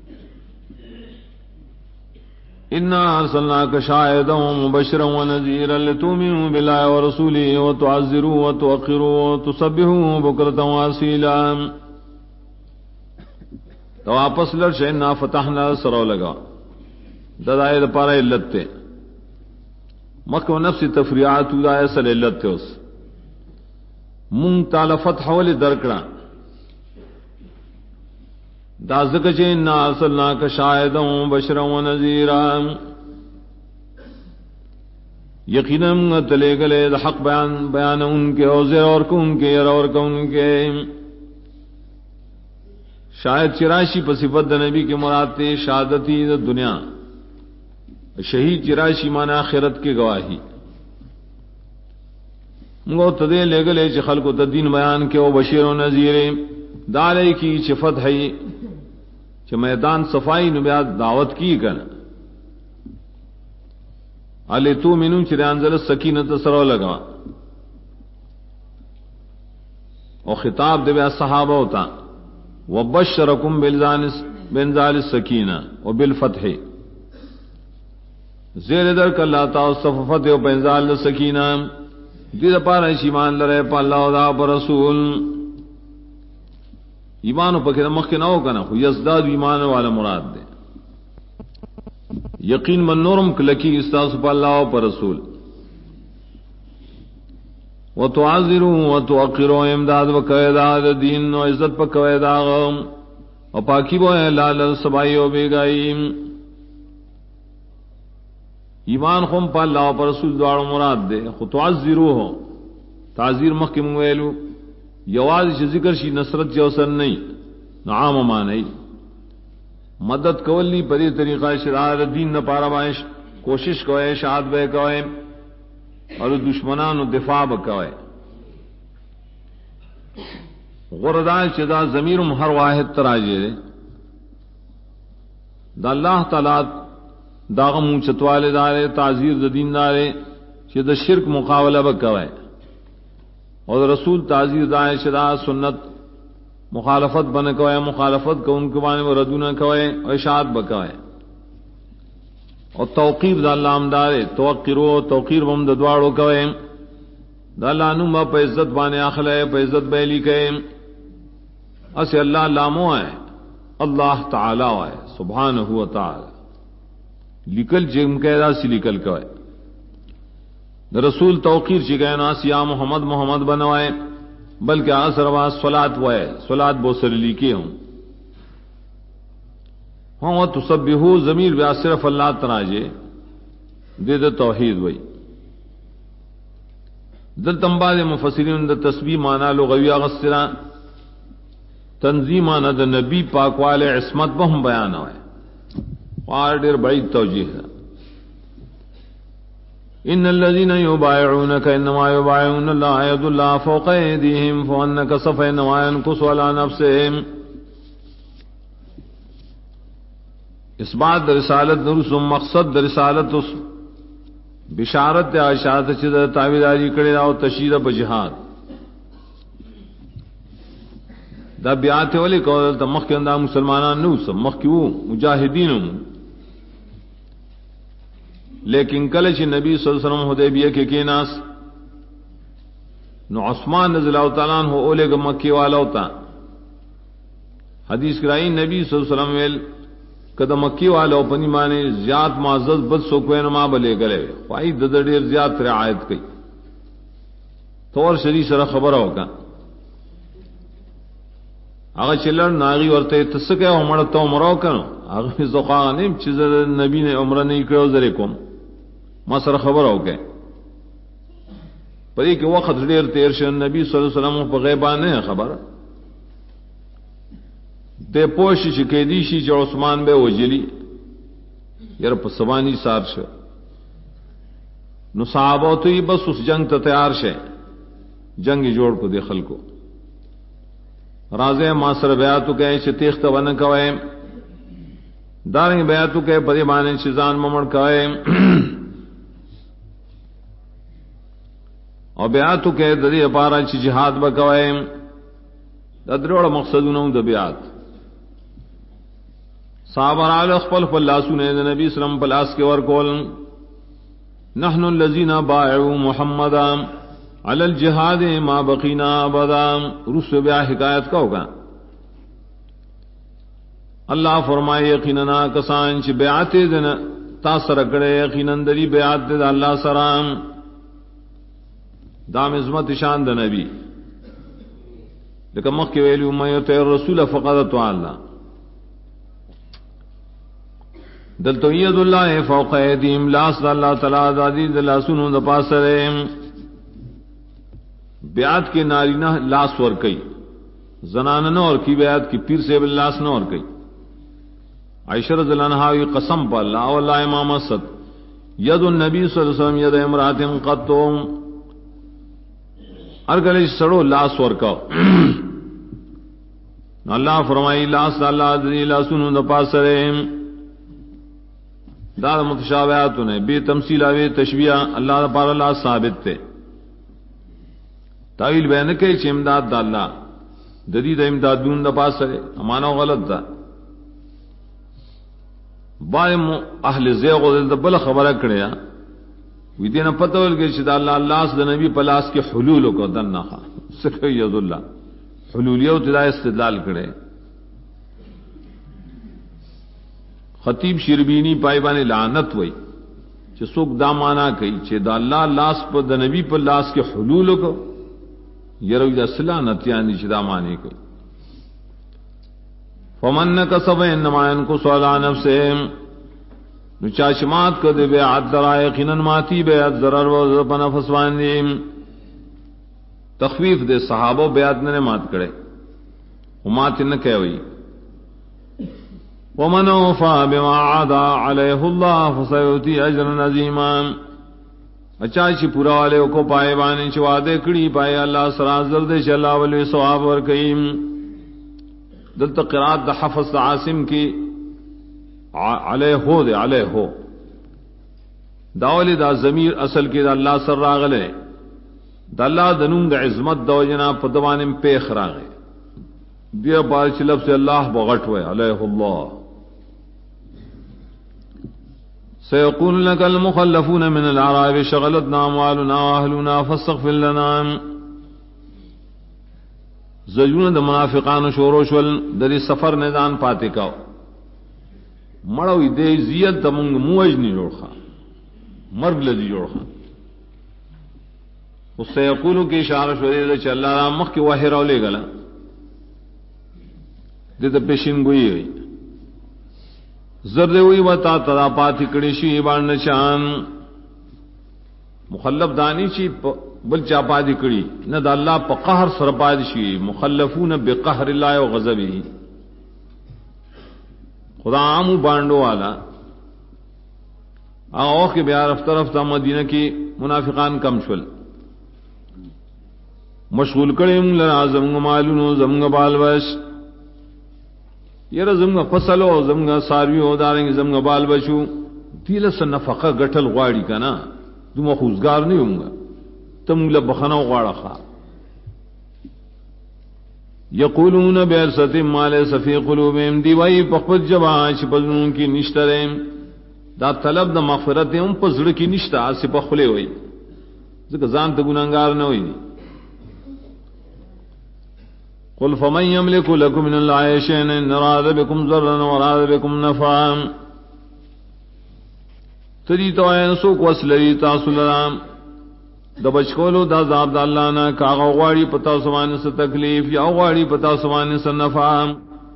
انا ارسلناک شاہدا ومبشرا ونذیرا لتؤمنوا باللہ ورسولہ وتعزروه وتوقروه وتسبحوه بکرة واصیلا. تو واپس لڑ شئنا فتحنا سرو لگا ددائے پارا علت تے مکہ نفس تفریعات دائے سل علت تے اس مونگ تعالی فتح ولی درکڑا دا ذکر چے انا ارسلناک شاہدا ومبشرا ونذیرا یقینا تلے گلے دا حق بیان ان کے اوزر اور کو ان کے اور کو ان کے شاید چراشی پصفت دا نبی کے مراد تے شہادتی دا دنیا شہید چراشی مانا آخرت کی گواہی منگو تدے لے گلے چھ خلق و تدین بیان کے او بشیر و نذیر دالے کی چفت ہے چھ میدان صفائی نبیات دعوت کی کن علی تو منو چھ رانزل سکینت سرو لگا اور خطاب دے بیا صحابہ ہوتا وبشرکم بانزال السکینہ وبالفتح زیر در کا اللہ تعالی صففت و بانزال السکینہ دید پارا ایمان لرے پا اللہ و دا پا رسول ایمانو پا کنا مخی ناو کنا خو یزداد ایمان والا مراد دے یقین من نورم کلکی استاس پا اللہ و پا رسول و تعذرو و توقرو امداد و قویداد دین و عزت پا قویداغ و پاکی بو لال سبائی و بیگائی ایمان خم پا اللہ و پا رسول دوارو مراد دے خو تعذرو ہو تعذیر مخی منویلو یواز چھ ذکر شی نصرت جوسن نہیں نعام مانی مدد کولی پدی طریقہ شرار دین نپارا بائش کوشش کوئے شہاد بے کوئے اور دشمنان دفاع بکوئے غردان چدا ضمیرم ہر واحد تراجے دے دا اللہ تعالی داغم اونچتوالے دارے تعزیر دین دارے چدا شرک مقابلہ بکوئے اور رسول تعزیر دائے چدا سنت مخالفت بن کوئے مخالفت کو ان کے بانے میں ردو نہ کوئے اور اشاعت بکوئے اور توقیر دا اللہ امدارے توقیرو توقیر بم ددواڑو کوئے دا اللہ نمبا پہ عزت بانے آخلے پہ عزت بیلی کئے اسے اللہ لامو ہے اللہ تعالی ہے سبحانہ و تعالی لکل جم قیدہ سی لکل کوئے دا رسول توقیر چکے ناس یا محمد محمد بنوائے بلکہ آسر آواز صلات وائے صلات بوسر لکے ہوں ہاں تسبحو ضمیر بیا صرف اللہ تراجے دے دا توحید وئی دل تنباد مفسرین دا تسبیح مانا لغوی اغسرا تنظیم مانا دا نبی پاک والے عصمت بہم بیان ہوئے وار دیر بعید توجیح ہے. ان الذين يبايعونك انما يبايعون الله يد الله فوق ايديهم فانك صف انما ينقص على نفسهم. اس بات در رسالت نرس مقصد در رسالت اس بشارت اشارت چد تابعداری کرے او تشہیر بجہاد دا بیات والے کو تمخ کے اندر مسلمانان نو سب مخ کیو مجاہدین لیکن کلچ نبی صلی اللہ علیہ وسلم حدیبیہ کے ناس نو عثمان رضی اللہ تعالیٰ عنہ اولے کا مکی والا ہوتا حدیث کرائی نبی صلی اللہ علیہ وسلم ویل کدا مکی والا اپنی مانے زیاد معزز بد سوکوین ما بلے گلے فائی ددڑیر زیاد رعایت کی طور شریع سر خبر ہوگا هغه چلر ناغي ورته تسکه عمر ته عمره کنو هغه زوقانیم چې نبی نے عمره نه کړو زره کوم ما سره خبر اوکه پدې کې وخت ډېر تیر شو نبی صلی الله علیه وسلم په غیبانه خبر د پوښی چې کې دي شي چې عثمان به وجلی یره په سبانی صاحب شو نو صحابه ته بس اس جنگ ته تیار شه جنگ جوړ کو د خلکو رازه ما سره بیاتو کې چې تیخته ونه کوي دارنګ بیاتو کې په باندې چې ځان ممړ کوي او بیاتو کې د دې لپاره چې jihad وکوي د درو مقصدونو د بیات صحابه علی خپل لاسونه د نبی اسلام په لاس کې ورکول نحن الذين بايعوا محمدا على الجهاد ما بقينا ابدا رسو بیا حکایت کا ہوگا اللہ فرمائے یقینا کسان چې بیعت دین تاثر کړي یقینا دلی بیعت د الله سره دام عظمت شان د نبی لکه مخکې ویلو مې ته رسول فقط تعالی دلته ید الله فوق ایدیم لاس الله تعالی د دې لاسونو د پاسره بیعت کے نارینہ لاس ور کئی زنانہ اور کی بیعت کی پیر سے لاس نہ اور کئی عائشہ رضی اللہ عنہا یہ قسم پر اللہ واللہ امام ست ید النبی صلی اللہ علیہ وسلم ید امرات قطو ارگلش سڑو لاس ور کا اللہ فرمائی لاس اللہ دی لاسونو د پاسره دا متشابہات نے بے تمثیل او تشبیہ اللہ تعالی اللہ ثابت تھے تاویل بیان کوي چې امداد د الله د دې د امدادونو د پاسه امانه غلط ده بایم اهل زیغ د بل خبره کړی وي دې نه پته ولګي چې د الله لاس د نبی په لاس کې حلول کو دنه سکه یذ الله حلولیو ته استدلال کړي خطیب شربینی پای باندې لعنت وای چې څوک دا معنا کوي چې د الله لاس په د نبی په لاس کې حلول کو یروی دا سلانت یعنی چدا مانے کوئی فمن نکسب انما ينقص على نفسه نو چاشمات کو دے بیعت درا یقینا ماتی بیعت ضرر و نفس باندې تخفیف دے صحابہ بیعت نے مات کرے ومات نہ کہوئی ومن وفى بما عاد عليه الله فسيؤتي اجرا عظيما اچھا چی پورا والے کو پائے بانے چ وعدے کڑی پائے اللہ سرا زرد چ اللہ ولي ثواب ور کئیم دلت قرات د حفظ عاصم کی علیہ ہو دے علیہ ہو داولی دا ضمیر اصل کی دا اللہ سر راغلے دا اللہ دنوں د عظمت دو جنا پدوانم پیخ راغے بیا بار چ لفظ اللہ بغٹ ہوئے علیہ اللہ سيقول لك المخلفون من العرب شغلتنا اموالنا واهلنا فاستغفر لنا زجون د منافقان شورو شول د سفر نظام پاتې کاو مړوي دې زیات د مونږ موج نه جوړخه مرګ لذي جوړخه او سيقول کې اشاره شوې چې الله را مخ کې وحی راولې غلا دې د پېشنګوي زرد ہوئی وتا تدا پاتی کڑی شی باندې شان مخلف دانی چی بل چا پاتی کڑی نہ د الله په قهر سر پاد شي مخلفون بقهر الله و غضبه خدا عام باندو والا او کہ بیا طرف تا مدینہ کی منافقان کم شول مشغول کړي موږ لازم مالونو زمغه بالوش یره زمغه فصل او زمغه ساروی او دارنګ زمغه بال بچو تیله سنفقه غټل غواړي کنه دومره خوزګار نه یومګه تم له بخنو غواړه یقولون بیرست ما ليس في قلوبهم دی وای په خپل جواب چې پزونو کې نشته دا طلب د مغفرت هم په زړه کې نشته اسی په خله وای ځکه ځان ته ګناګار نه وای قل فمن يملك لكم من الله شيئا ان اراد بكم ضرا وراد بكم نفعا تدی تو ان سو کو اسلی تاسو لرام د بچکولو د عذاب د الله نه کاغه غواړي پتا سمانه څه تکلیف یا غواړي پتا سمانه څه نفع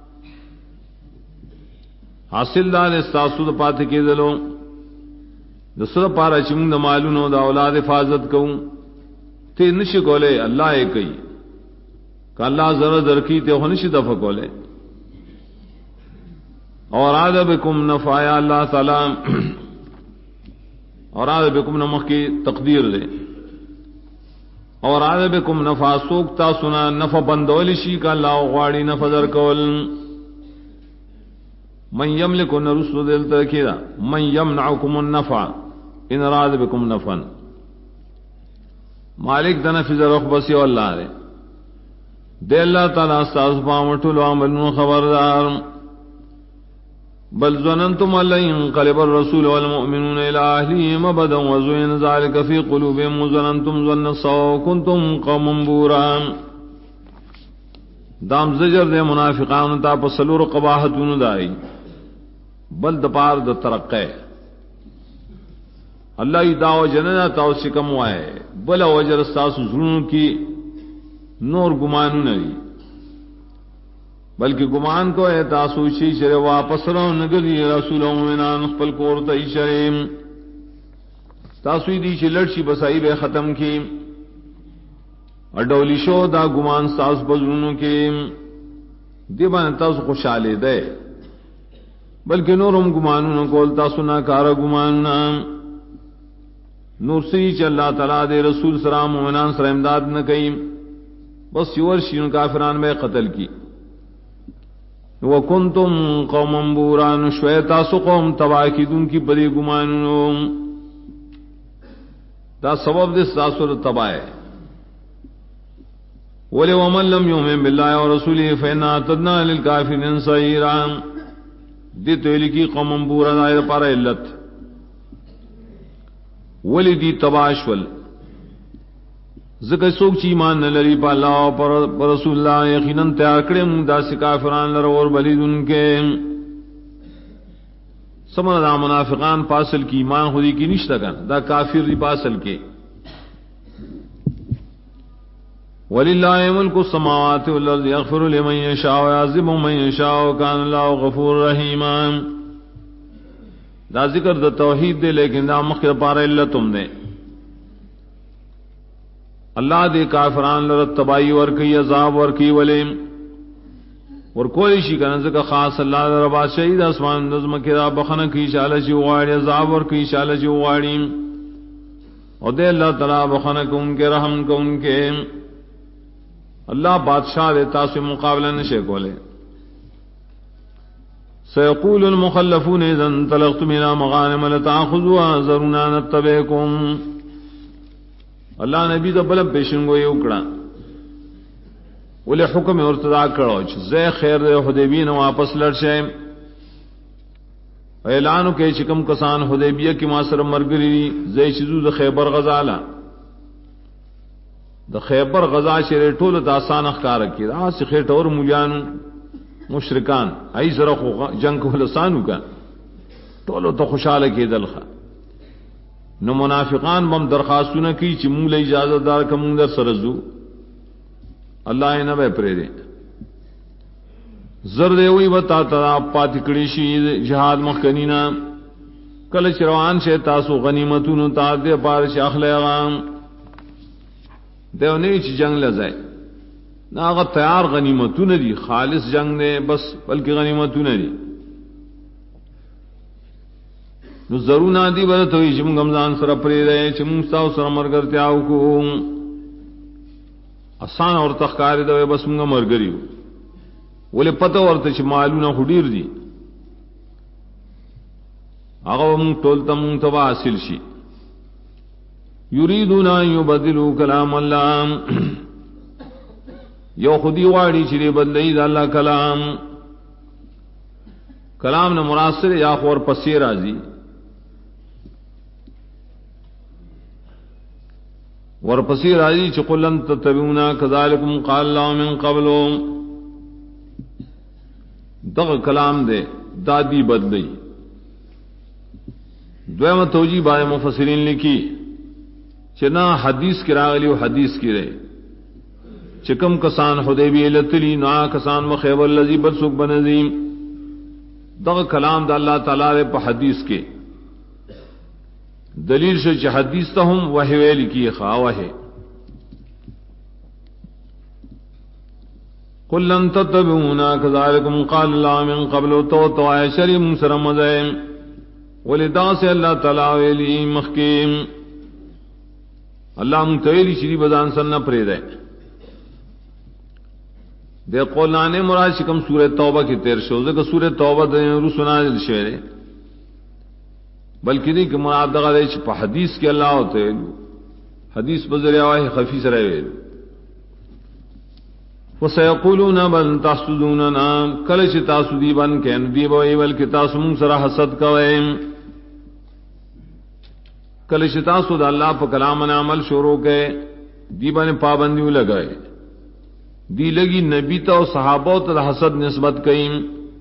حاصل دار استاسو د پات کېدلو د سره پاره چې موږ د مالونو د اولاد حفاظت کوو ته نشي کوله الله یې کوي ک الله زره درکی ته هو نشي دفع کوله اور اراد بكم نفع یا الله تعالی اور اراد بكم نمخ کی تقدیر دے اور اراد بكم نفع سوکتا سنا نفع بندول شي ک الله غواړي نفع در کول من یملک الرسل دل تکیدا من یمنعکم النفع ان اراد بكم نفعا مالک دنفذ رخبسی والله دے دے اللہ تعالی استاذ پامټول عملونو خبردار بل ظننتم ان ينقلب الرسول والمؤمنون الى اهلهم ابدا وزين ذلك في قلوبهم وظننتم ظن السوء كنتم قوما بورا دام زجر دے منافقان تا پسلور قباحتون دائی بل دپار د ترقے اللہ داو جننا تاو سکم وائے بلا وجر استاس زرون کی نور گمانو نہیں بلکہ گمان کو ہے تاسوچی شر واپس رو نگری رسول مومنان خپل کور ته شریم تاسوی دی چې لړشي بسائی به ختم کی اډولی شو دا گمان ساس بزرونو کې دی باندې تاسو خوشاله ده بلکہ نورم گمانو کول تاسو نا کار گماننا نور سی چې الله تعالی دے رسول سلام مومنان سره امداد نہ کئ بس یور شین کافران میں قتل کی وکنتم قوما بورا شویتا سو قوم تباکیدون کی بڑی گمانو دا سبب دے ساسور تبائے ولی ومن لم یؤمن باللہ ورسولہ فإنا اعتدنا للکافرین سعیرا دی تولی کی قوما بورا دائر پارا علت ولی دی تباشول ذکر سوک چی ایمان نہ لری پا اللہ پر رسول اللہ یقیناً تیار کرے مونگ دا سی کافران لر اور بلید ان کے سمن دا منافقان پاسل کی ایمان خودی کی نشتا کن دا کافر دی پاسل کے وَلِلَّهِ مُلْكُ السَّمَاوَاتِ وَالْأَرْضِ يَغْفِرُ لِمَن يَشَاءُ وَيُعَذِّبُ مَن يَشَاءُ وَكَانَ اللَّهُ غَفُورًا رَحِيمًا دا ذکر دا توحید دے لیکن دا مخیر پارا اللہ تم دے اللہ دے کافران لرت تبائی ورکی عذاب ورکی ولیم ورکولی شی کنز کا خاص اللہ ربا شہید اسمان نظم کرا بخن کی شالہ چی وغاڑی عذاب ورکی شالہ چی وغاڑی اور دے اللہ تعالی بخن کو ان کے رحم کو ان کے اللہ بادشاہ دے تاسو مقابلہ نشے کولے سيقول المخلفون اذا انطلقتم الى مغانم لتاخذوها ذرونا نتبعكم اللہ نبی دا بلب پیشنگو یہ اکڑا ولی حکم ارتدا کرو زی خیر دے حدیبین واپس لڑشے اعلانو کے چکم کسان حدیبیہ کی ماسر مرگری زی چیزو دا خیبر غزالا دا خیبر غزا شرے ٹول دا آسان اخکار کی دا سی خیٹ اور مجانو مشرکان ای سرخو جنگ کو لسانو کا ٹولو تو خوشحال کی دلخا نو منافقان بم درخواستوں نہ کی چ منہ لے اجازت دار کا منہ در سرزو اللہ نہ بے پرے دے زر دے وی بتا تا پات کڑی شی جہاد مخکنینا کل چروان سے تاسو غنیمتون تا دے پار ش اخلاغام دیو نہیں چ جنگ لزائے ناغ تیار غنیمتون دی خالص جنگ نے بس بلکہ غنیمتون دی نو ضرور دی برت ہوئی چم گمزان سر پری رہے چم ساو سر مرگر تیاو کو آسان اور تخکار دے بس منگا مرگری ولے پتہ ورتے چ مالونا خډیر دی هغه مون ټول تم تبا حاصل شي یریدون ان یبدلوا کلام الله یو خودی واڑی چې بدلی د الله کلام نہ مراسل یا خور پسی راضی ورپسی راضی چقلن تتبعونا کذالکم قال اللہ من قبل دغ کلام دے دادی بدلی دویم توجیہ بارے مفسرین لکھی چنا حدیث کی راغلی و حدیث کی رہے چکم کسان حدیبیہ لتلی نا کسان مخیب اللذی برسک بنظیم دغ کلام دا اللہ تعالیٰ دے پا حدیث کے دلیل سے چھ حدیث تا ہم وحی ویلی کی خواہ ہے قل لن تتبعونا كذلكم قال الله من قبل تو آئے شری منصر مزائم ولدا سے اللہ تعالیٰ ویلی مخکیم اللہ منتویلی شری بزان سننا پرید ہے دے قولان مراد شکم سورہ توبہ کی تیر شوزے کہ سورہ توبہ دے رسونا دل شعرے بلکہ نہیں کہ مراد دغا دے چھ پا حدیث کے اللہ ہوتے حدیث بذریعہ واہی خفیص رہے وسيقولون بل تحسدوننا کلش تاسدی بن کے ندی بوئی بلکہ تاسمون سرا حسد کوئے کلش تاسد اللہ پا کلامنا عمل شروع کے دی بن پابندیوں لگائے دی لگی نبی تا و صحابہ تا حسد نسبت کئیم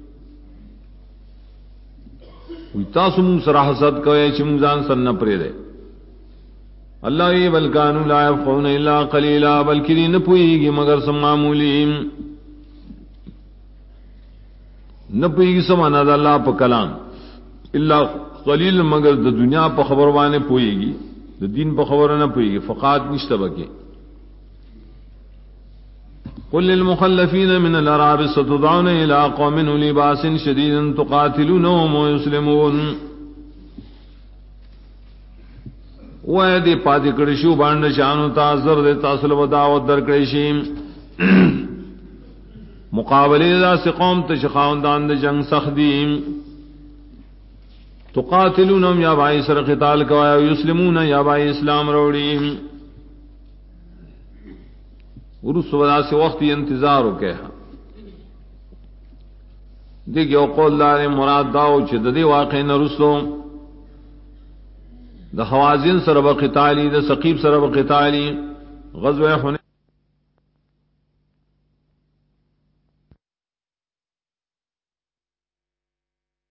تاسمون سرا حسد کوئے چمزان سن پرے دے اللہ یہ بلکانو لا یفقون الا قلیلا بلکہ نہ پوئی گی مگر سم معمولی نہ پوئی گی سمانا دا اللہ پا کلام الا قلیل مگر دا دنیا پا خبروانے پوئی گی دا دین پا خبر نہ پوئی گی فقات نشتبکی قل للمخلفین من الاراب ستدعون الى قوم اولی باس شدید تقاتلونهم ويسلمون وے دے پاتی کڑشو باندھ شانو تاثر دے تاثل و دعوت در کڑشیم مقابلے دا سے قوم تشخاون دان دے جنگ سخدیم تقاتلونم یا بائی سر قتال کوایا یسلمون یا بائی اسلام روڑیم ورس ودا سے وقتی انتظار ہو کہا دیکھ یو قول دار مراد داو چھ دے واقع نرسو دا حوازن سرب قتالی دا سقیب سرب قتالی غزوہ حنین